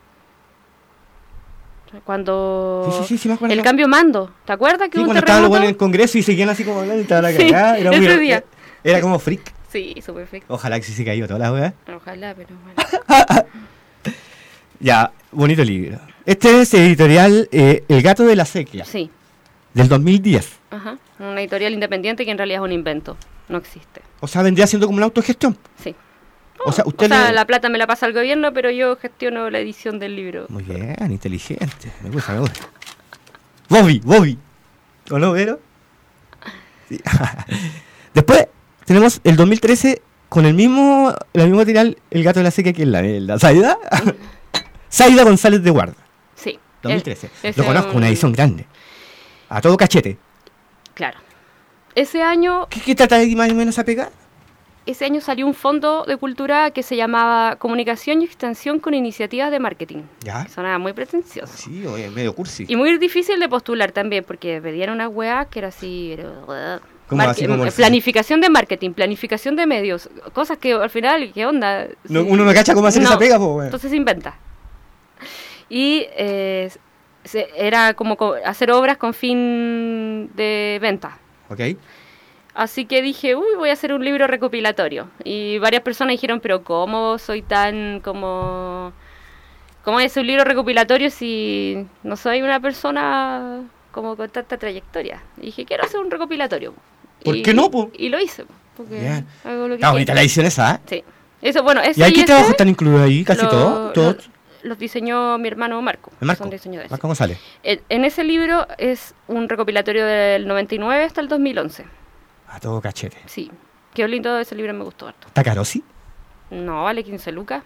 Cuando Sí, sí, sí, sí, me acuerdo. el cambio mando, ¿te acuerdas que Sí, hubo un cuando estaban los terremoto? buenos en el congreso y seguían así como hablando y estaba la Sí, cagada. Era, muy- ese día. era como freak. Sí, súper perfecto. Ojalá que sí se cayó toda la weá. Ojalá, pero bueno. Ya, bonito libro. Este es editorial eh, El Gato de la Sequía, Sí, del dos mil diez. ajá. Una editorial independiente que en realidad es un invento, no existe. O sea, vendría siendo como una autogestión. Sí. O sea, usted O sea, le- la plata me la pasa el gobierno, pero yo gestiono la edición del libro. Muy bien, inteligente. Me gusta, me gusta. Bobby, Bobby. ¿O no, Vero? Sí. Después tenemos el dos mil trece con el mismo, el mismo material, El Gato de la Sequía, que es la, la Zaida. Zaida González de Guarda, Sí. dos mil trece. Es- Lo ese conozco, un- una edición grande. A todo cachete. Claro. Ese año, ¿Qué, qué trata de más o menos a pegar? ese año salió un fondo de cultura que se llamaba Comunicación y Extensión con Iniciativas de Marketing. Ya. Sonaba muy pretencioso. Sí, oye, medio cursi. Y muy difícil de postular también, porque pedían una weá que era así... Era, ¿Cómo así como el- planificación de marketing, planificación de medios, cosas que al final, ¿qué onda? No, Sí. uno no cacha cómo hacer No, esa pega, po, weón. Entonces se inventa. Y eh, se- era como co- hacer obras con fin de venta. Ok. Así que dije, uy, voy a hacer un libro recopilatorio. Y varias personas dijeron, pero ¿cómo soy tan como... ¿Cómo voy a hacer un libro recopilatorio si no soy una persona como con tanta trayectoria? Y dije, quiero hacer un recopilatorio. ¿Por Y- qué no, po? Y lo hice. Porque Bien. hago lo que Está bonita quiero. la edición esa, ¿eh? Sí. Eso, bueno, ese ¿Y hay qué ese trabajos están incluidos ahí? ¿Casi lo- todo? ¿Todo? lo- los diseñó mi hermano Marco. ¿El Marco? Son diseñadores. Marco González. En, en ese libro es un recopilatorio del noventa y nueve hasta el dos mil once. A todo cachete. Sí. Qué lindo ese libro, me gustó harto. ¿Está caro, sí? No, vale quince lucas.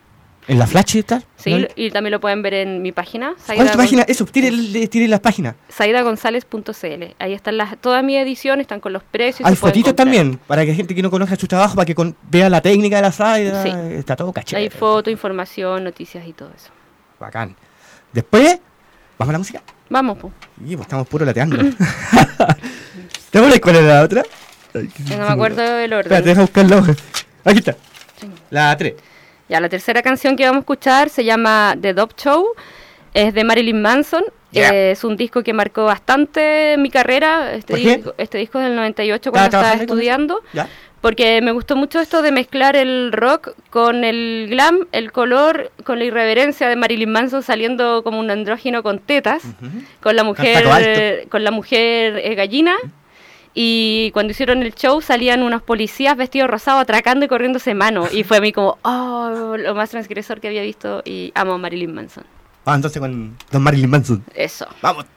¿En la Flash y tal? Sí, ¿No? y también lo pueden ver en mi página. ¿Cuál es tu página? Eso, tire, tire las páginas. saida gonzález punto c l. Ahí están las, todas mis ediciones, están con los precios. Hay se pueden fotitos comprar. también, para que gente que no conozca su trabajo, para que con- vea la técnica de la Saida. Sí. Está todo cachete. Hay foto, información, noticias y todo eso. Bacán. Después, ¿vamos a la música? Vamos, pues. Y pues estamos puro lateando. ¿Te acuerdas cuál era la otra? Ay, qué- No me acuerdo del orden. Espérate, deja buscarla. Aquí está. La tres. Ya, la tercera canción que vamos a escuchar se llama The Dope Show. Es de Marilyn Manson. Yeah. Eh, es un disco que marcó bastante mi carrera. Este, ¿Por qué? disco, este disco es del noventa y ocho, cuando ¿Estabas estaba trabajando con estudiando. eso? ¿Ya? Porque me gustó mucho esto de mezclar el rock con el glam, el color, con la irreverencia de Marilyn Manson saliendo como un andrógino con tetas, con la mujer, Taco alto. eh, con la mujer eh, gallina. Y cuando hicieron el show salían unos policías vestidos rosados atracando y corriéndose mano. Y fue a mí como, oh, lo más transgresor que había visto. Y amo a Marilyn Manson. Vamos entonces con Don Marilyn Manson. Eso. Vamos.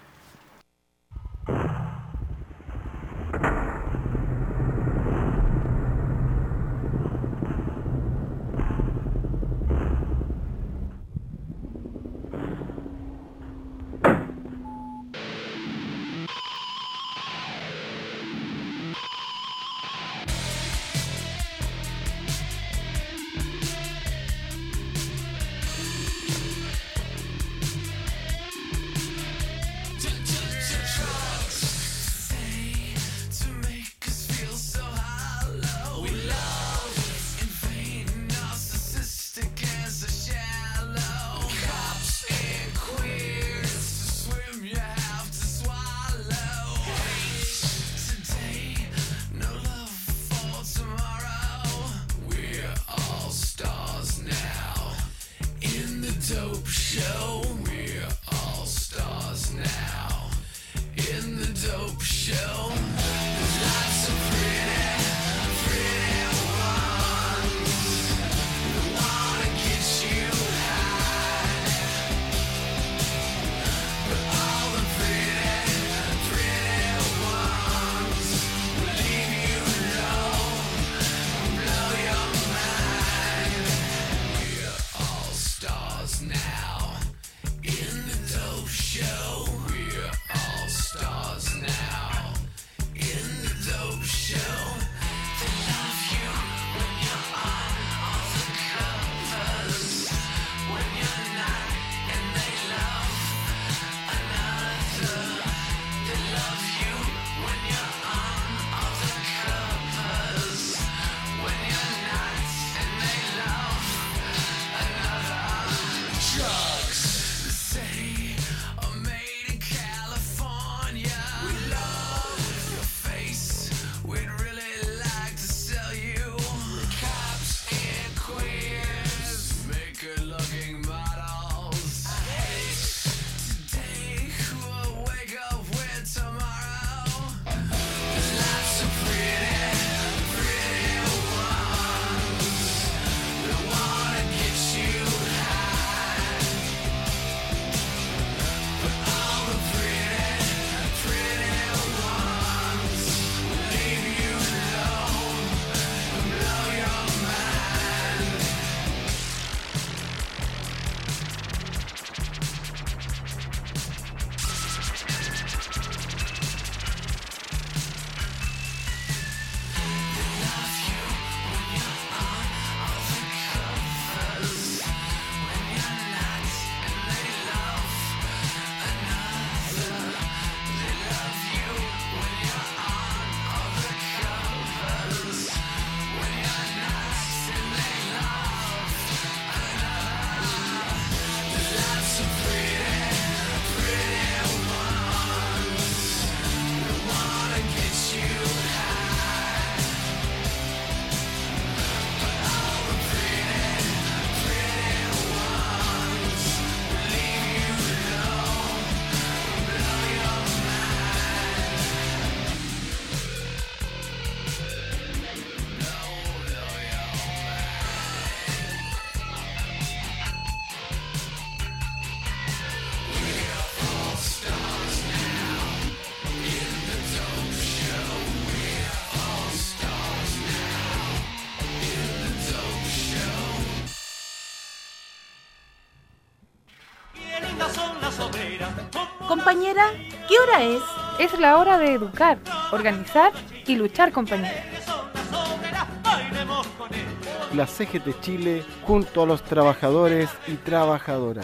Compañera, ¿qué hora es? Es la hora de educar, organizar y luchar, compañera. La C G T Chile junto a los trabajadores y trabajadoras.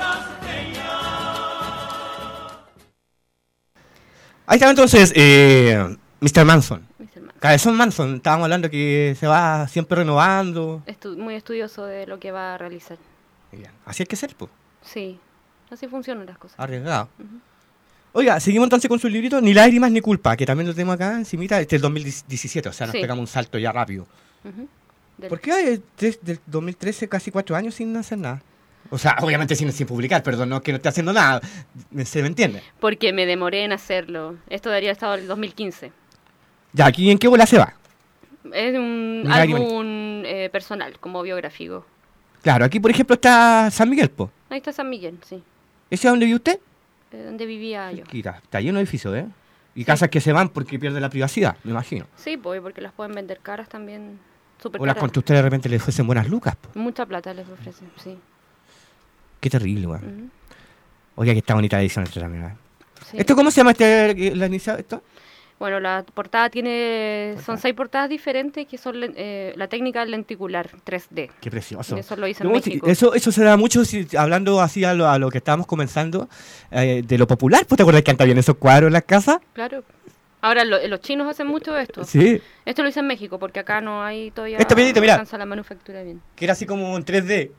Ahí está entonces eh, mister Manson. mister Manson. Cabezón Manson, estábamos hablando que se va siempre renovando. Estu- muy estudioso de lo que va a realizar. Bien. Así hay que ser, pues. Sí, así funcionan las cosas. Arriesgado. Ujú. Oiga, seguimos entonces con su librito, Ni lágrimas ni culpa, que también lo tenemos acá encimita, este es el dos mil diecisiete, o sea, nos Sí. pegamos un salto ya rápido. Ujú. Del- ¿Por qué hay tres- del dos mil trece casi cuatro años sin hacer nada? O sea, obviamente sin, sin publicar, perdón, no es que no esté haciendo nada, me- ¿se me entiende? Porque me demoré en hacerlo. Esto debería haber estado en el dos mil quince. Ya, ¿aquí en qué bola se va? Es un Ni lágrimas ni- álbum eh, personal, como biográfico. Claro, aquí por ejemplo está San Miguel, po. Ahí está San Miguel, sí. ¿Ese es donde vive usted? Eh, donde vivía yo. Cerquita. Está lleno de edificios, ¿eh? Y casas que se van porque pierden la privacidad, me imagino. Sí, pues, porque las pueden vender caras también. Súper O las caras. constructoras de repente les fuesen buenas lucas, po. Mucha plata les ofrecen, sí. Qué terrible, weón. Ujú. Oiga, que está bonita la edición esta también, ¿eh? Sí. ¿Esto cómo se llama este, la inicial, esto? Bueno, la portada tiene... Son seis portadas diferentes que son len- eh, la técnica lenticular tres D. Qué precioso. Eso lo hice en Luego, sí, México. Eso, eso se da mucho, si- hablando así a lo, a lo que estábamos comenzando, eh, de lo popular. ¿Pues te acuerdas que antes habían esos cuadros en las casas? Claro. Ahora, lo- los chinos hacen mucho esto. Sí. Esto lo hice en México, porque acá no hay todavía... Este pedito, no mira. alcanza la manufactura bien. Que era así como en tres D.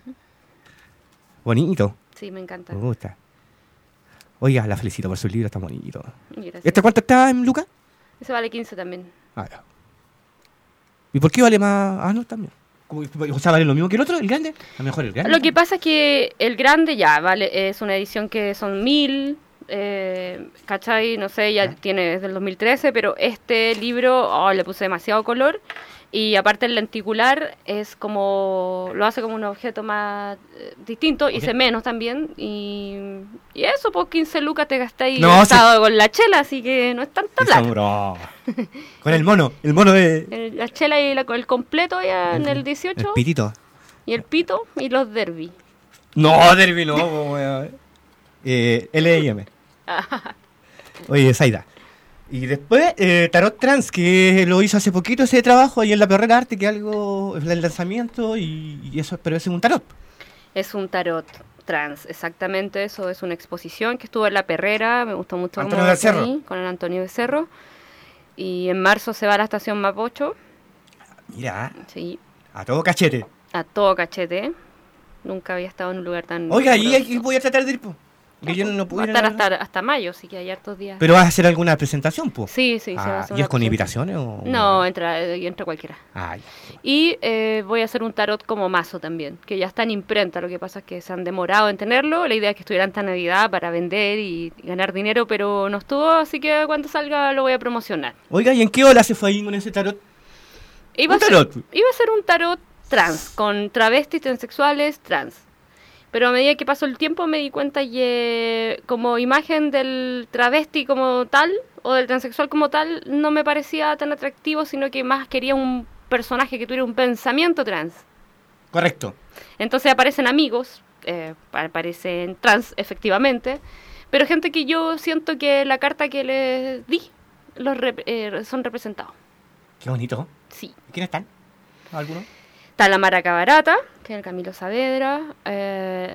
Bonito, Sí, me encanta. me gusta. Oiga, la felicito por su libro, está bonito. Gracias. ¿Este cuánto está en Lucas? Ese vale quince también. Ah, ya. ¿Y por qué vale más? Ah, no, también. Como- O sea, ¿vale lo mismo que el otro, el grande? A lo mejor el grande. Lo que pasa es que el grande ya, vale, es una edición que son mil, eh, ¿cachai? No sé, ya Ya. tiene desde el dos mil trece, pero este libro oh, le puse demasiado color y aparte el lenticular es como, lo hace como un objeto más eh, distinto, Ok. hice menos también y, y eso, pues quince lucas te gastáis No, gastado con la chela, así que no es tanta Sí, plata. son bro. Con el mono, el mono de... El- La chela y la- el completo ya en el dieciocho El pitito. y el pito y los derby. No, Derby no, po, weón. Eh, L I M. Oye, Zaida. Y después, eh, Tarot Trans, que lo hizo hace poquito ese trabajo ahí en la Perrera Arte, que algo es el lanzamiento y, y eso, pero ese es un tarot. Es un tarot trans, exactamente eso. Es una exposición que estuvo en La Perrera. Me gustó mucho Antonio cómo del Cerro. ahí, con el Antonio Becerro. Y en marzo se va a la estación Mapocho. Mira, Sí, a todo cachete. a todo cachete. Nunca había estado en un lugar tan... Oiga, ahí sabroso. ahí voy a tratar de ir, po. Que yo no Va a puedo ir estar a- hasta, hasta mayo, así que hay hartos días. Pero vas a hacer alguna presentación, po. Sí, sí, se va a Ah, hacer ¿y una es con presentación. invitaciones o...? No, entra, eh, entra cualquiera. Ay, Y eh, voy a hacer un tarot como mazo también, que ya está en imprenta. Lo que pasa es que se han demorado en tenerlo. La idea es que estuviera en Navidad para vender y ganar dinero, pero no estuvo, así que cuando salga lo voy a promocionar. Oiga, ¿y en qué hora se fue ahí con ese tarot? Iba, Un a ser, tarot. iba a ser un tarot trans, con travestis, transexuales, trans. Pero a medida que pasó el tiempo me di cuenta que como imagen del travesti como tal, o del transexual como tal, no me parecía tan atractivo, sino que más quería un personaje que tuviera un pensamiento trans. Correcto. Entonces aparecen amigos, eh, aparecen trans efectivamente, pero gente que yo siento que la carta que les di los rep- eh, son representados. Qué bonito. Sí. ¿Quiénes están? ¿Alguno? Está la Mara Cabarata, que es el Camilo Saavedra, eh,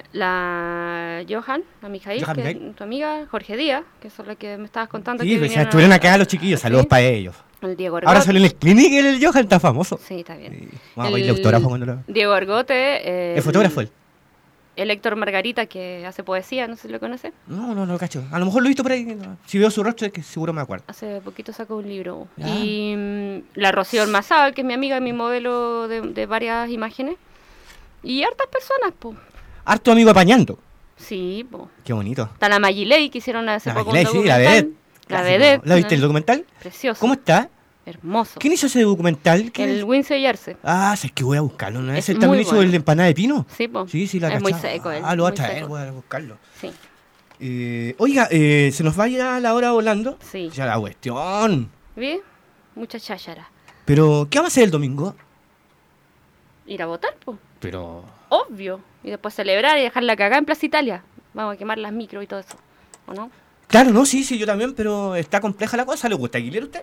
la Johan, la Mijail, Johan que Mijail. es tu amiga, Jorge Díaz, que es la que me estabas contando. Sí, que pues ya vinieron estuvieron a- acá los chiquillos. Saludos Sí. para ellos. El Diego Argot. Ahora salió en el clinic y el Johan está famoso. Sí, está bien. Sí. Vamos a pedirle autógrafo cuando lo... Diego Argote. eh, ¿El fotógrafo él? El Héctor Margarita, que hace poesía, no sé si lo conoce. No, no, no, cacho. A lo mejor lo he visto por ahí. no. Si veo su rostro, es que seguro me acuerdo. Hace poquito sacó un libro. Ya. Y mm, la Rocío Almazal, que es mi amiga y mi modelo de, de varias imágenes. Y hartas personas, pues. Harto amigo apañando. Sí, pues. Qué bonito. Está la Magilei, que hicieron hace La poco Magilei, un sí, la documental. vedette. La Clásico. vedette. ¿La viste el ¿no? documental? Precioso. ¿Cómo está? Hermoso. ¿Quién hizo ese documental? ¿Quién El es? Wince y Arce. Ah, es que voy a buscarlo. ¿No? Es ¿Ese también muy hizo bueno. el de empanada de pino? Sí, po. Sí, sí, la Es muy cachaba. seco él, Ah, lo voy a muy traer, seco. voy a buscarlo. Sí, Eh, oiga, eh, se nos va ya la hora volando. sí. Ya la cuestión. ¿Vi? Mucha cháchara. Pero, ¿qué vamos a hacer el domingo? Ir a votar, pues. Pero... Obvio. Y después celebrar y dejar la cagada en Plaza Italia. Vamos a quemar las micros y todo eso. ¿o no? Claro, no, sí, sí, yo también, pero está compleja la cosa. ¿Le gusta Aguilera a usted?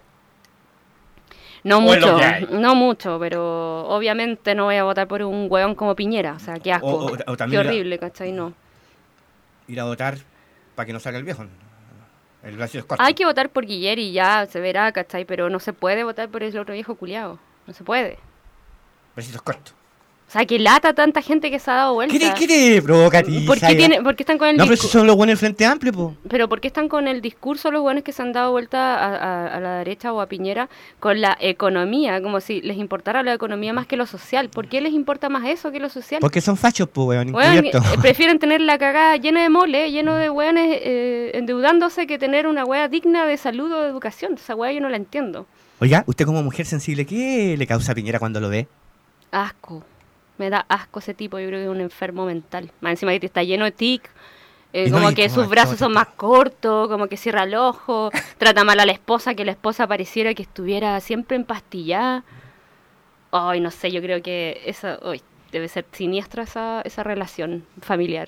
No O es lo mucho, que hay. no mucho, pero obviamente no voy a votar por un hueón como Piñera, o sea, qué asco, O- o- o qué también la- horrible, ¿cachai? No. Ir a votar para que no salga el viejo. El brazo es corto. Hay que votar por Guilleri, ya se verá, ¿cachai? Pero no se puede votar por el otro viejo culiao, no se puede. Bracitos cortos. O sea, que lata tanta gente que se ha dado vuelta. ¿Qué te, qué te provoca a ti? ¿Por qué, Saya? tiene, ¿Por qué están con el No, pero discu- esos son los buenos del Frente Amplio, po. Pero ¿por qué están con el discurso los buenos que se han dado vuelta a, a- a la derecha o a Piñera con la economía? Como si les importara la economía más que lo social. ¿Por qué les importa más eso que lo social? Porque son fachos, po, weón, Weón, encubiertos. eh, prefieren tener la cagada llena de mole, lleno de weones eh, endeudándose que tener una wea digna de salud o de educación. Esa wea yo no la entiendo. Oiga, usted como mujer sensible, ¿qué le causa a Piñera cuando lo ve? Asco. Me da asco ese tipo, yo creo que es un enfermo mental. Más encima que está lleno de tic, eh, Y no, como y que como sus brazos todo son más cortos, como que cierra el ojo, trata mal a la esposa, que la esposa pareciera que estuviera siempre empastillada. Ay, no sé, yo creo que esa, uy, debe ser siniestra esa, esa relación familiar.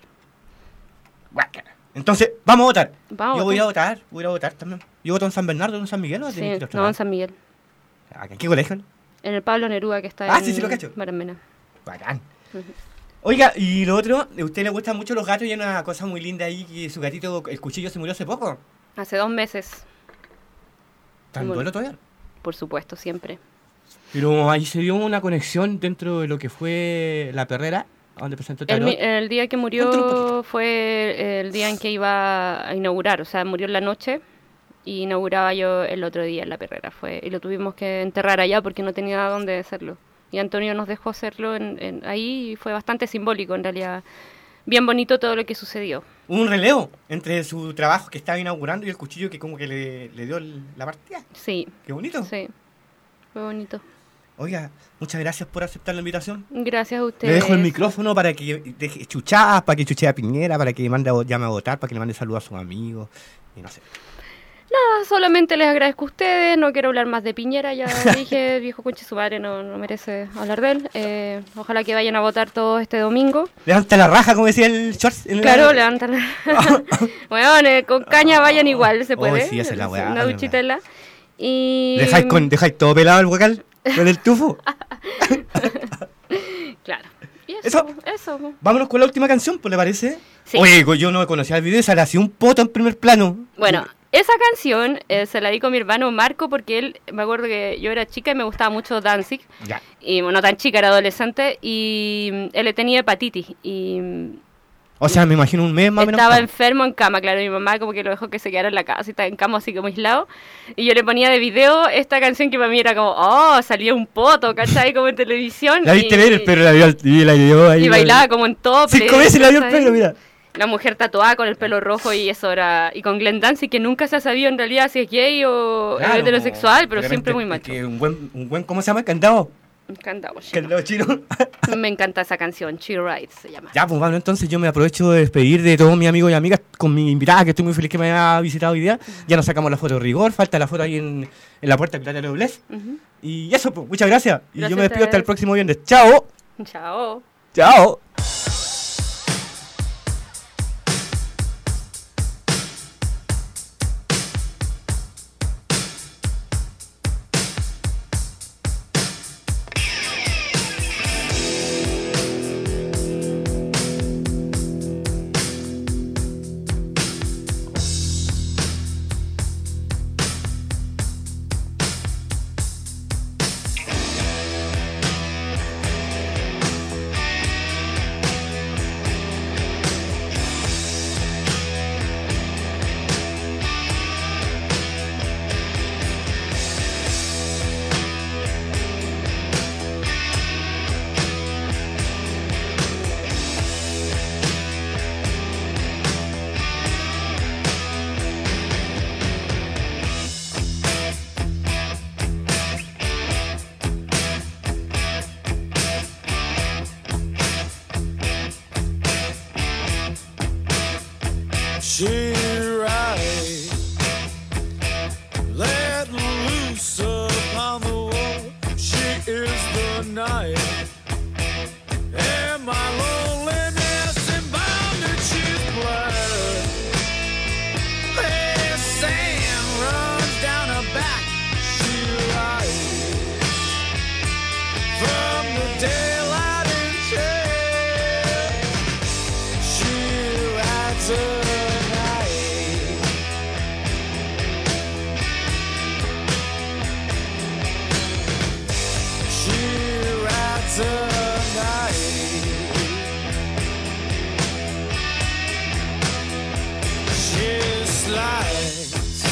Entonces, vamos a votar. Vamos a Yo voy a votar. votar, voy a ir a votar también. Yo voto en San Bernardo, en San Miguel, ¿o Sí, tiene que ir a otro no, lado? en San Miguel. ¿A ¿Qué colegio? En el Pablo Neruda, que está Ah, en sí, sí, lo cacho. Barramena. Bacán. Oiga, y lo otro, ¿a usted le gustan mucho los gatos? Y hay una cosa muy linda ahí, que su gatito, el cuchillo, se murió hace poco. Hace dos meses, ¿Está en Bueno. duelo todavía? por supuesto, siempre. Pero ahí se dio una conexión dentro de lo que fue la perrera, donde presentó El, Tarot. mi- el día que Cuéntame un murió poquito. fue el día en que iba a inaugurar, o sea, murió en la noche y inauguraba yo el otro día en la perrera. Fue, y lo tuvimos que enterrar allá porque no tenía dónde hacerlo. Y Antonio nos dejó hacerlo en, en- ahí y fue bastante simbólico en realidad. Bien bonito todo lo que sucedió. Hubo un relevo entre su trabajo que estaba inaugurando y el cuchillo que como que le, le dio el- la partida. Sí, Qué bonito. sí, fue bonito. Oiga, muchas gracias por aceptar la invitación. Gracias a ustedes. Le dejo el micrófono para que deje chuchadas, para que chuche a Piñera, para que mande a, llame a votar, para que le mande saludos a sus amigos. Y no sé. Nada, solamente les agradezco a ustedes, no quiero hablar más de Piñera, ya dije, viejo conche su madre no, no merece hablar de él. Eh, ojalá que vayan a votar todos este domingo. Levanta la raja, como decía el Schwartz. En Claro, el... levantan. Bueno, eh, con caña vayan igual, se Oh, puede. sí, esa es la weá, Una la duchita en la. Y. ¿Dejáis, con, ¿Dejáis todo pelado el vocal? ¿Con el tufo? Claro. Y eso, Eso. eso. Vámonos con la última canción, pues, ¿le parece? Sí. Oye, yo no conocía el video y sale así un poto en primer plano. Bueno, esa canción eh, se la di con mi hermano Marco porque él, me acuerdo que yo era chica y me gustaba mucho Danzig. Ya. Y bueno, no tan chica, era adolescente. Y mm, él le tenía hepatitis. Y mm, O sea, me imagino un mes más o menos. estaba enfermo en cama, claro, mi mamá como que lo dejó que se quedara en la casa y estaba en cama así como aislado. Y yo le ponía de video esta canción que para mí era como, oh, salía un poto, ¿cachai? Como en televisión. La viste y, ver, el perro la vio, y la vio ahí. y bailaba como en top. Cinco veces la vio el perro, mira. La mujer tatuada con el pelo rojo y eso era... Y con Glenn Danzig, que nunca se ha sabido en realidad si es gay o Claro, heterosexual, pero de siempre repente, muy es macho. que un buen, un buen, ¿cómo se llama? Candado. Encantado. Candado chino. Me encanta esa canción, Chill Ride se llama. Ya, pues bueno, entonces yo me aprovecho de despedir de todos mis amigos y amigas con mi invitada, que estoy muy feliz que me haya visitado hoy día. Ya nos sacamos la foto de rigor, falta la foto ahí en, en la puerta de Pilar de Noblez. Ujú. Y eso, pues, muchas gracias. Y Gracias yo me a despido hasta el ustedes. próximo viernes. Chao. Chao. Chao. She right, let loose upon the wall. She is the night, and my loneliness in bondage she's glad. lights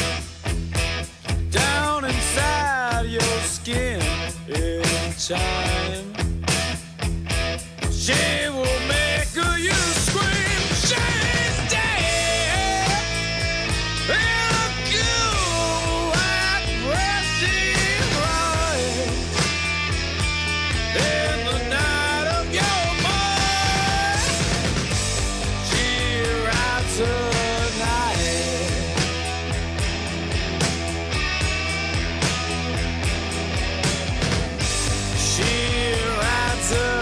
down inside your skin in time. She will make you scream. She's dead in a cool white grassy ride in the night of your mind. She rides her night. She rides her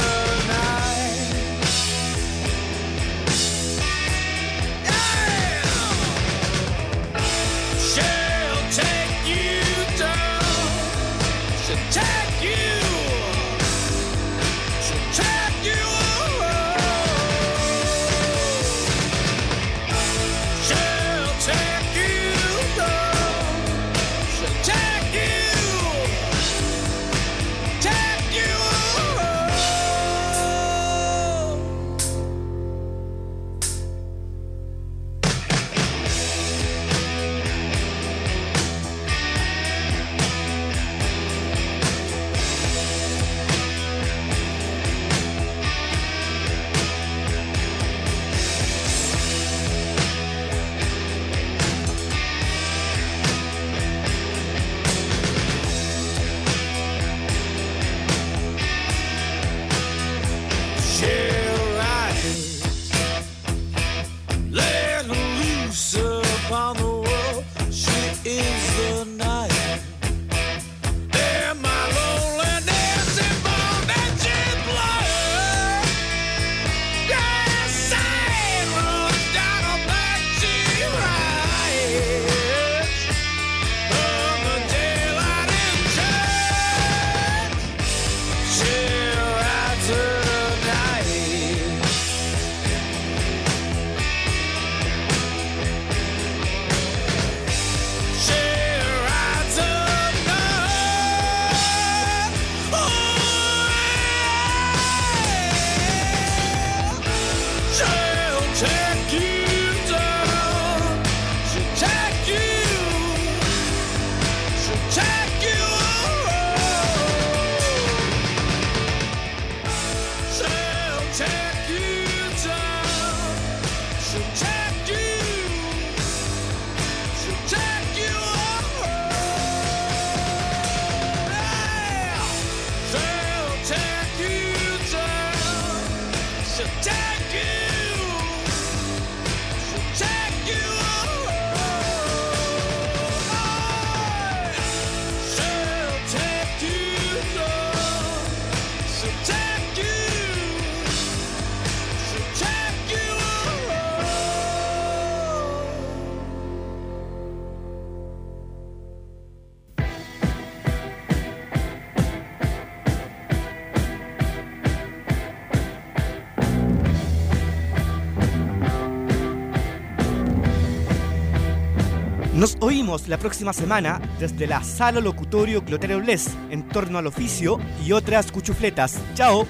Nos oímos la próxima semana desde la Sala Locutorio Clotario Bles en torno al oficio y otras cuchufletas. ¡Chao!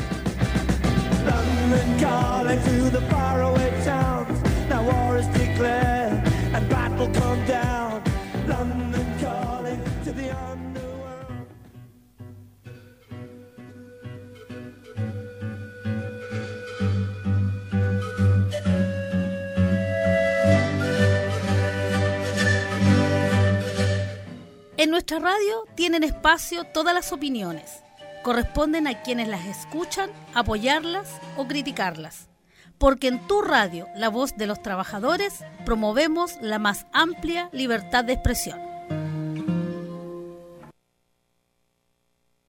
London calling to the faraway towns. Now war is declared and battle come down. London calling to the underworld. En nuestra radio tienen espacio todas las opiniones. Corresponden a quienes las escuchan apoyarlas o criticarlas. Porque en tu radio, la voz de los trabajadores, promovemos la más amplia libertad de expresión.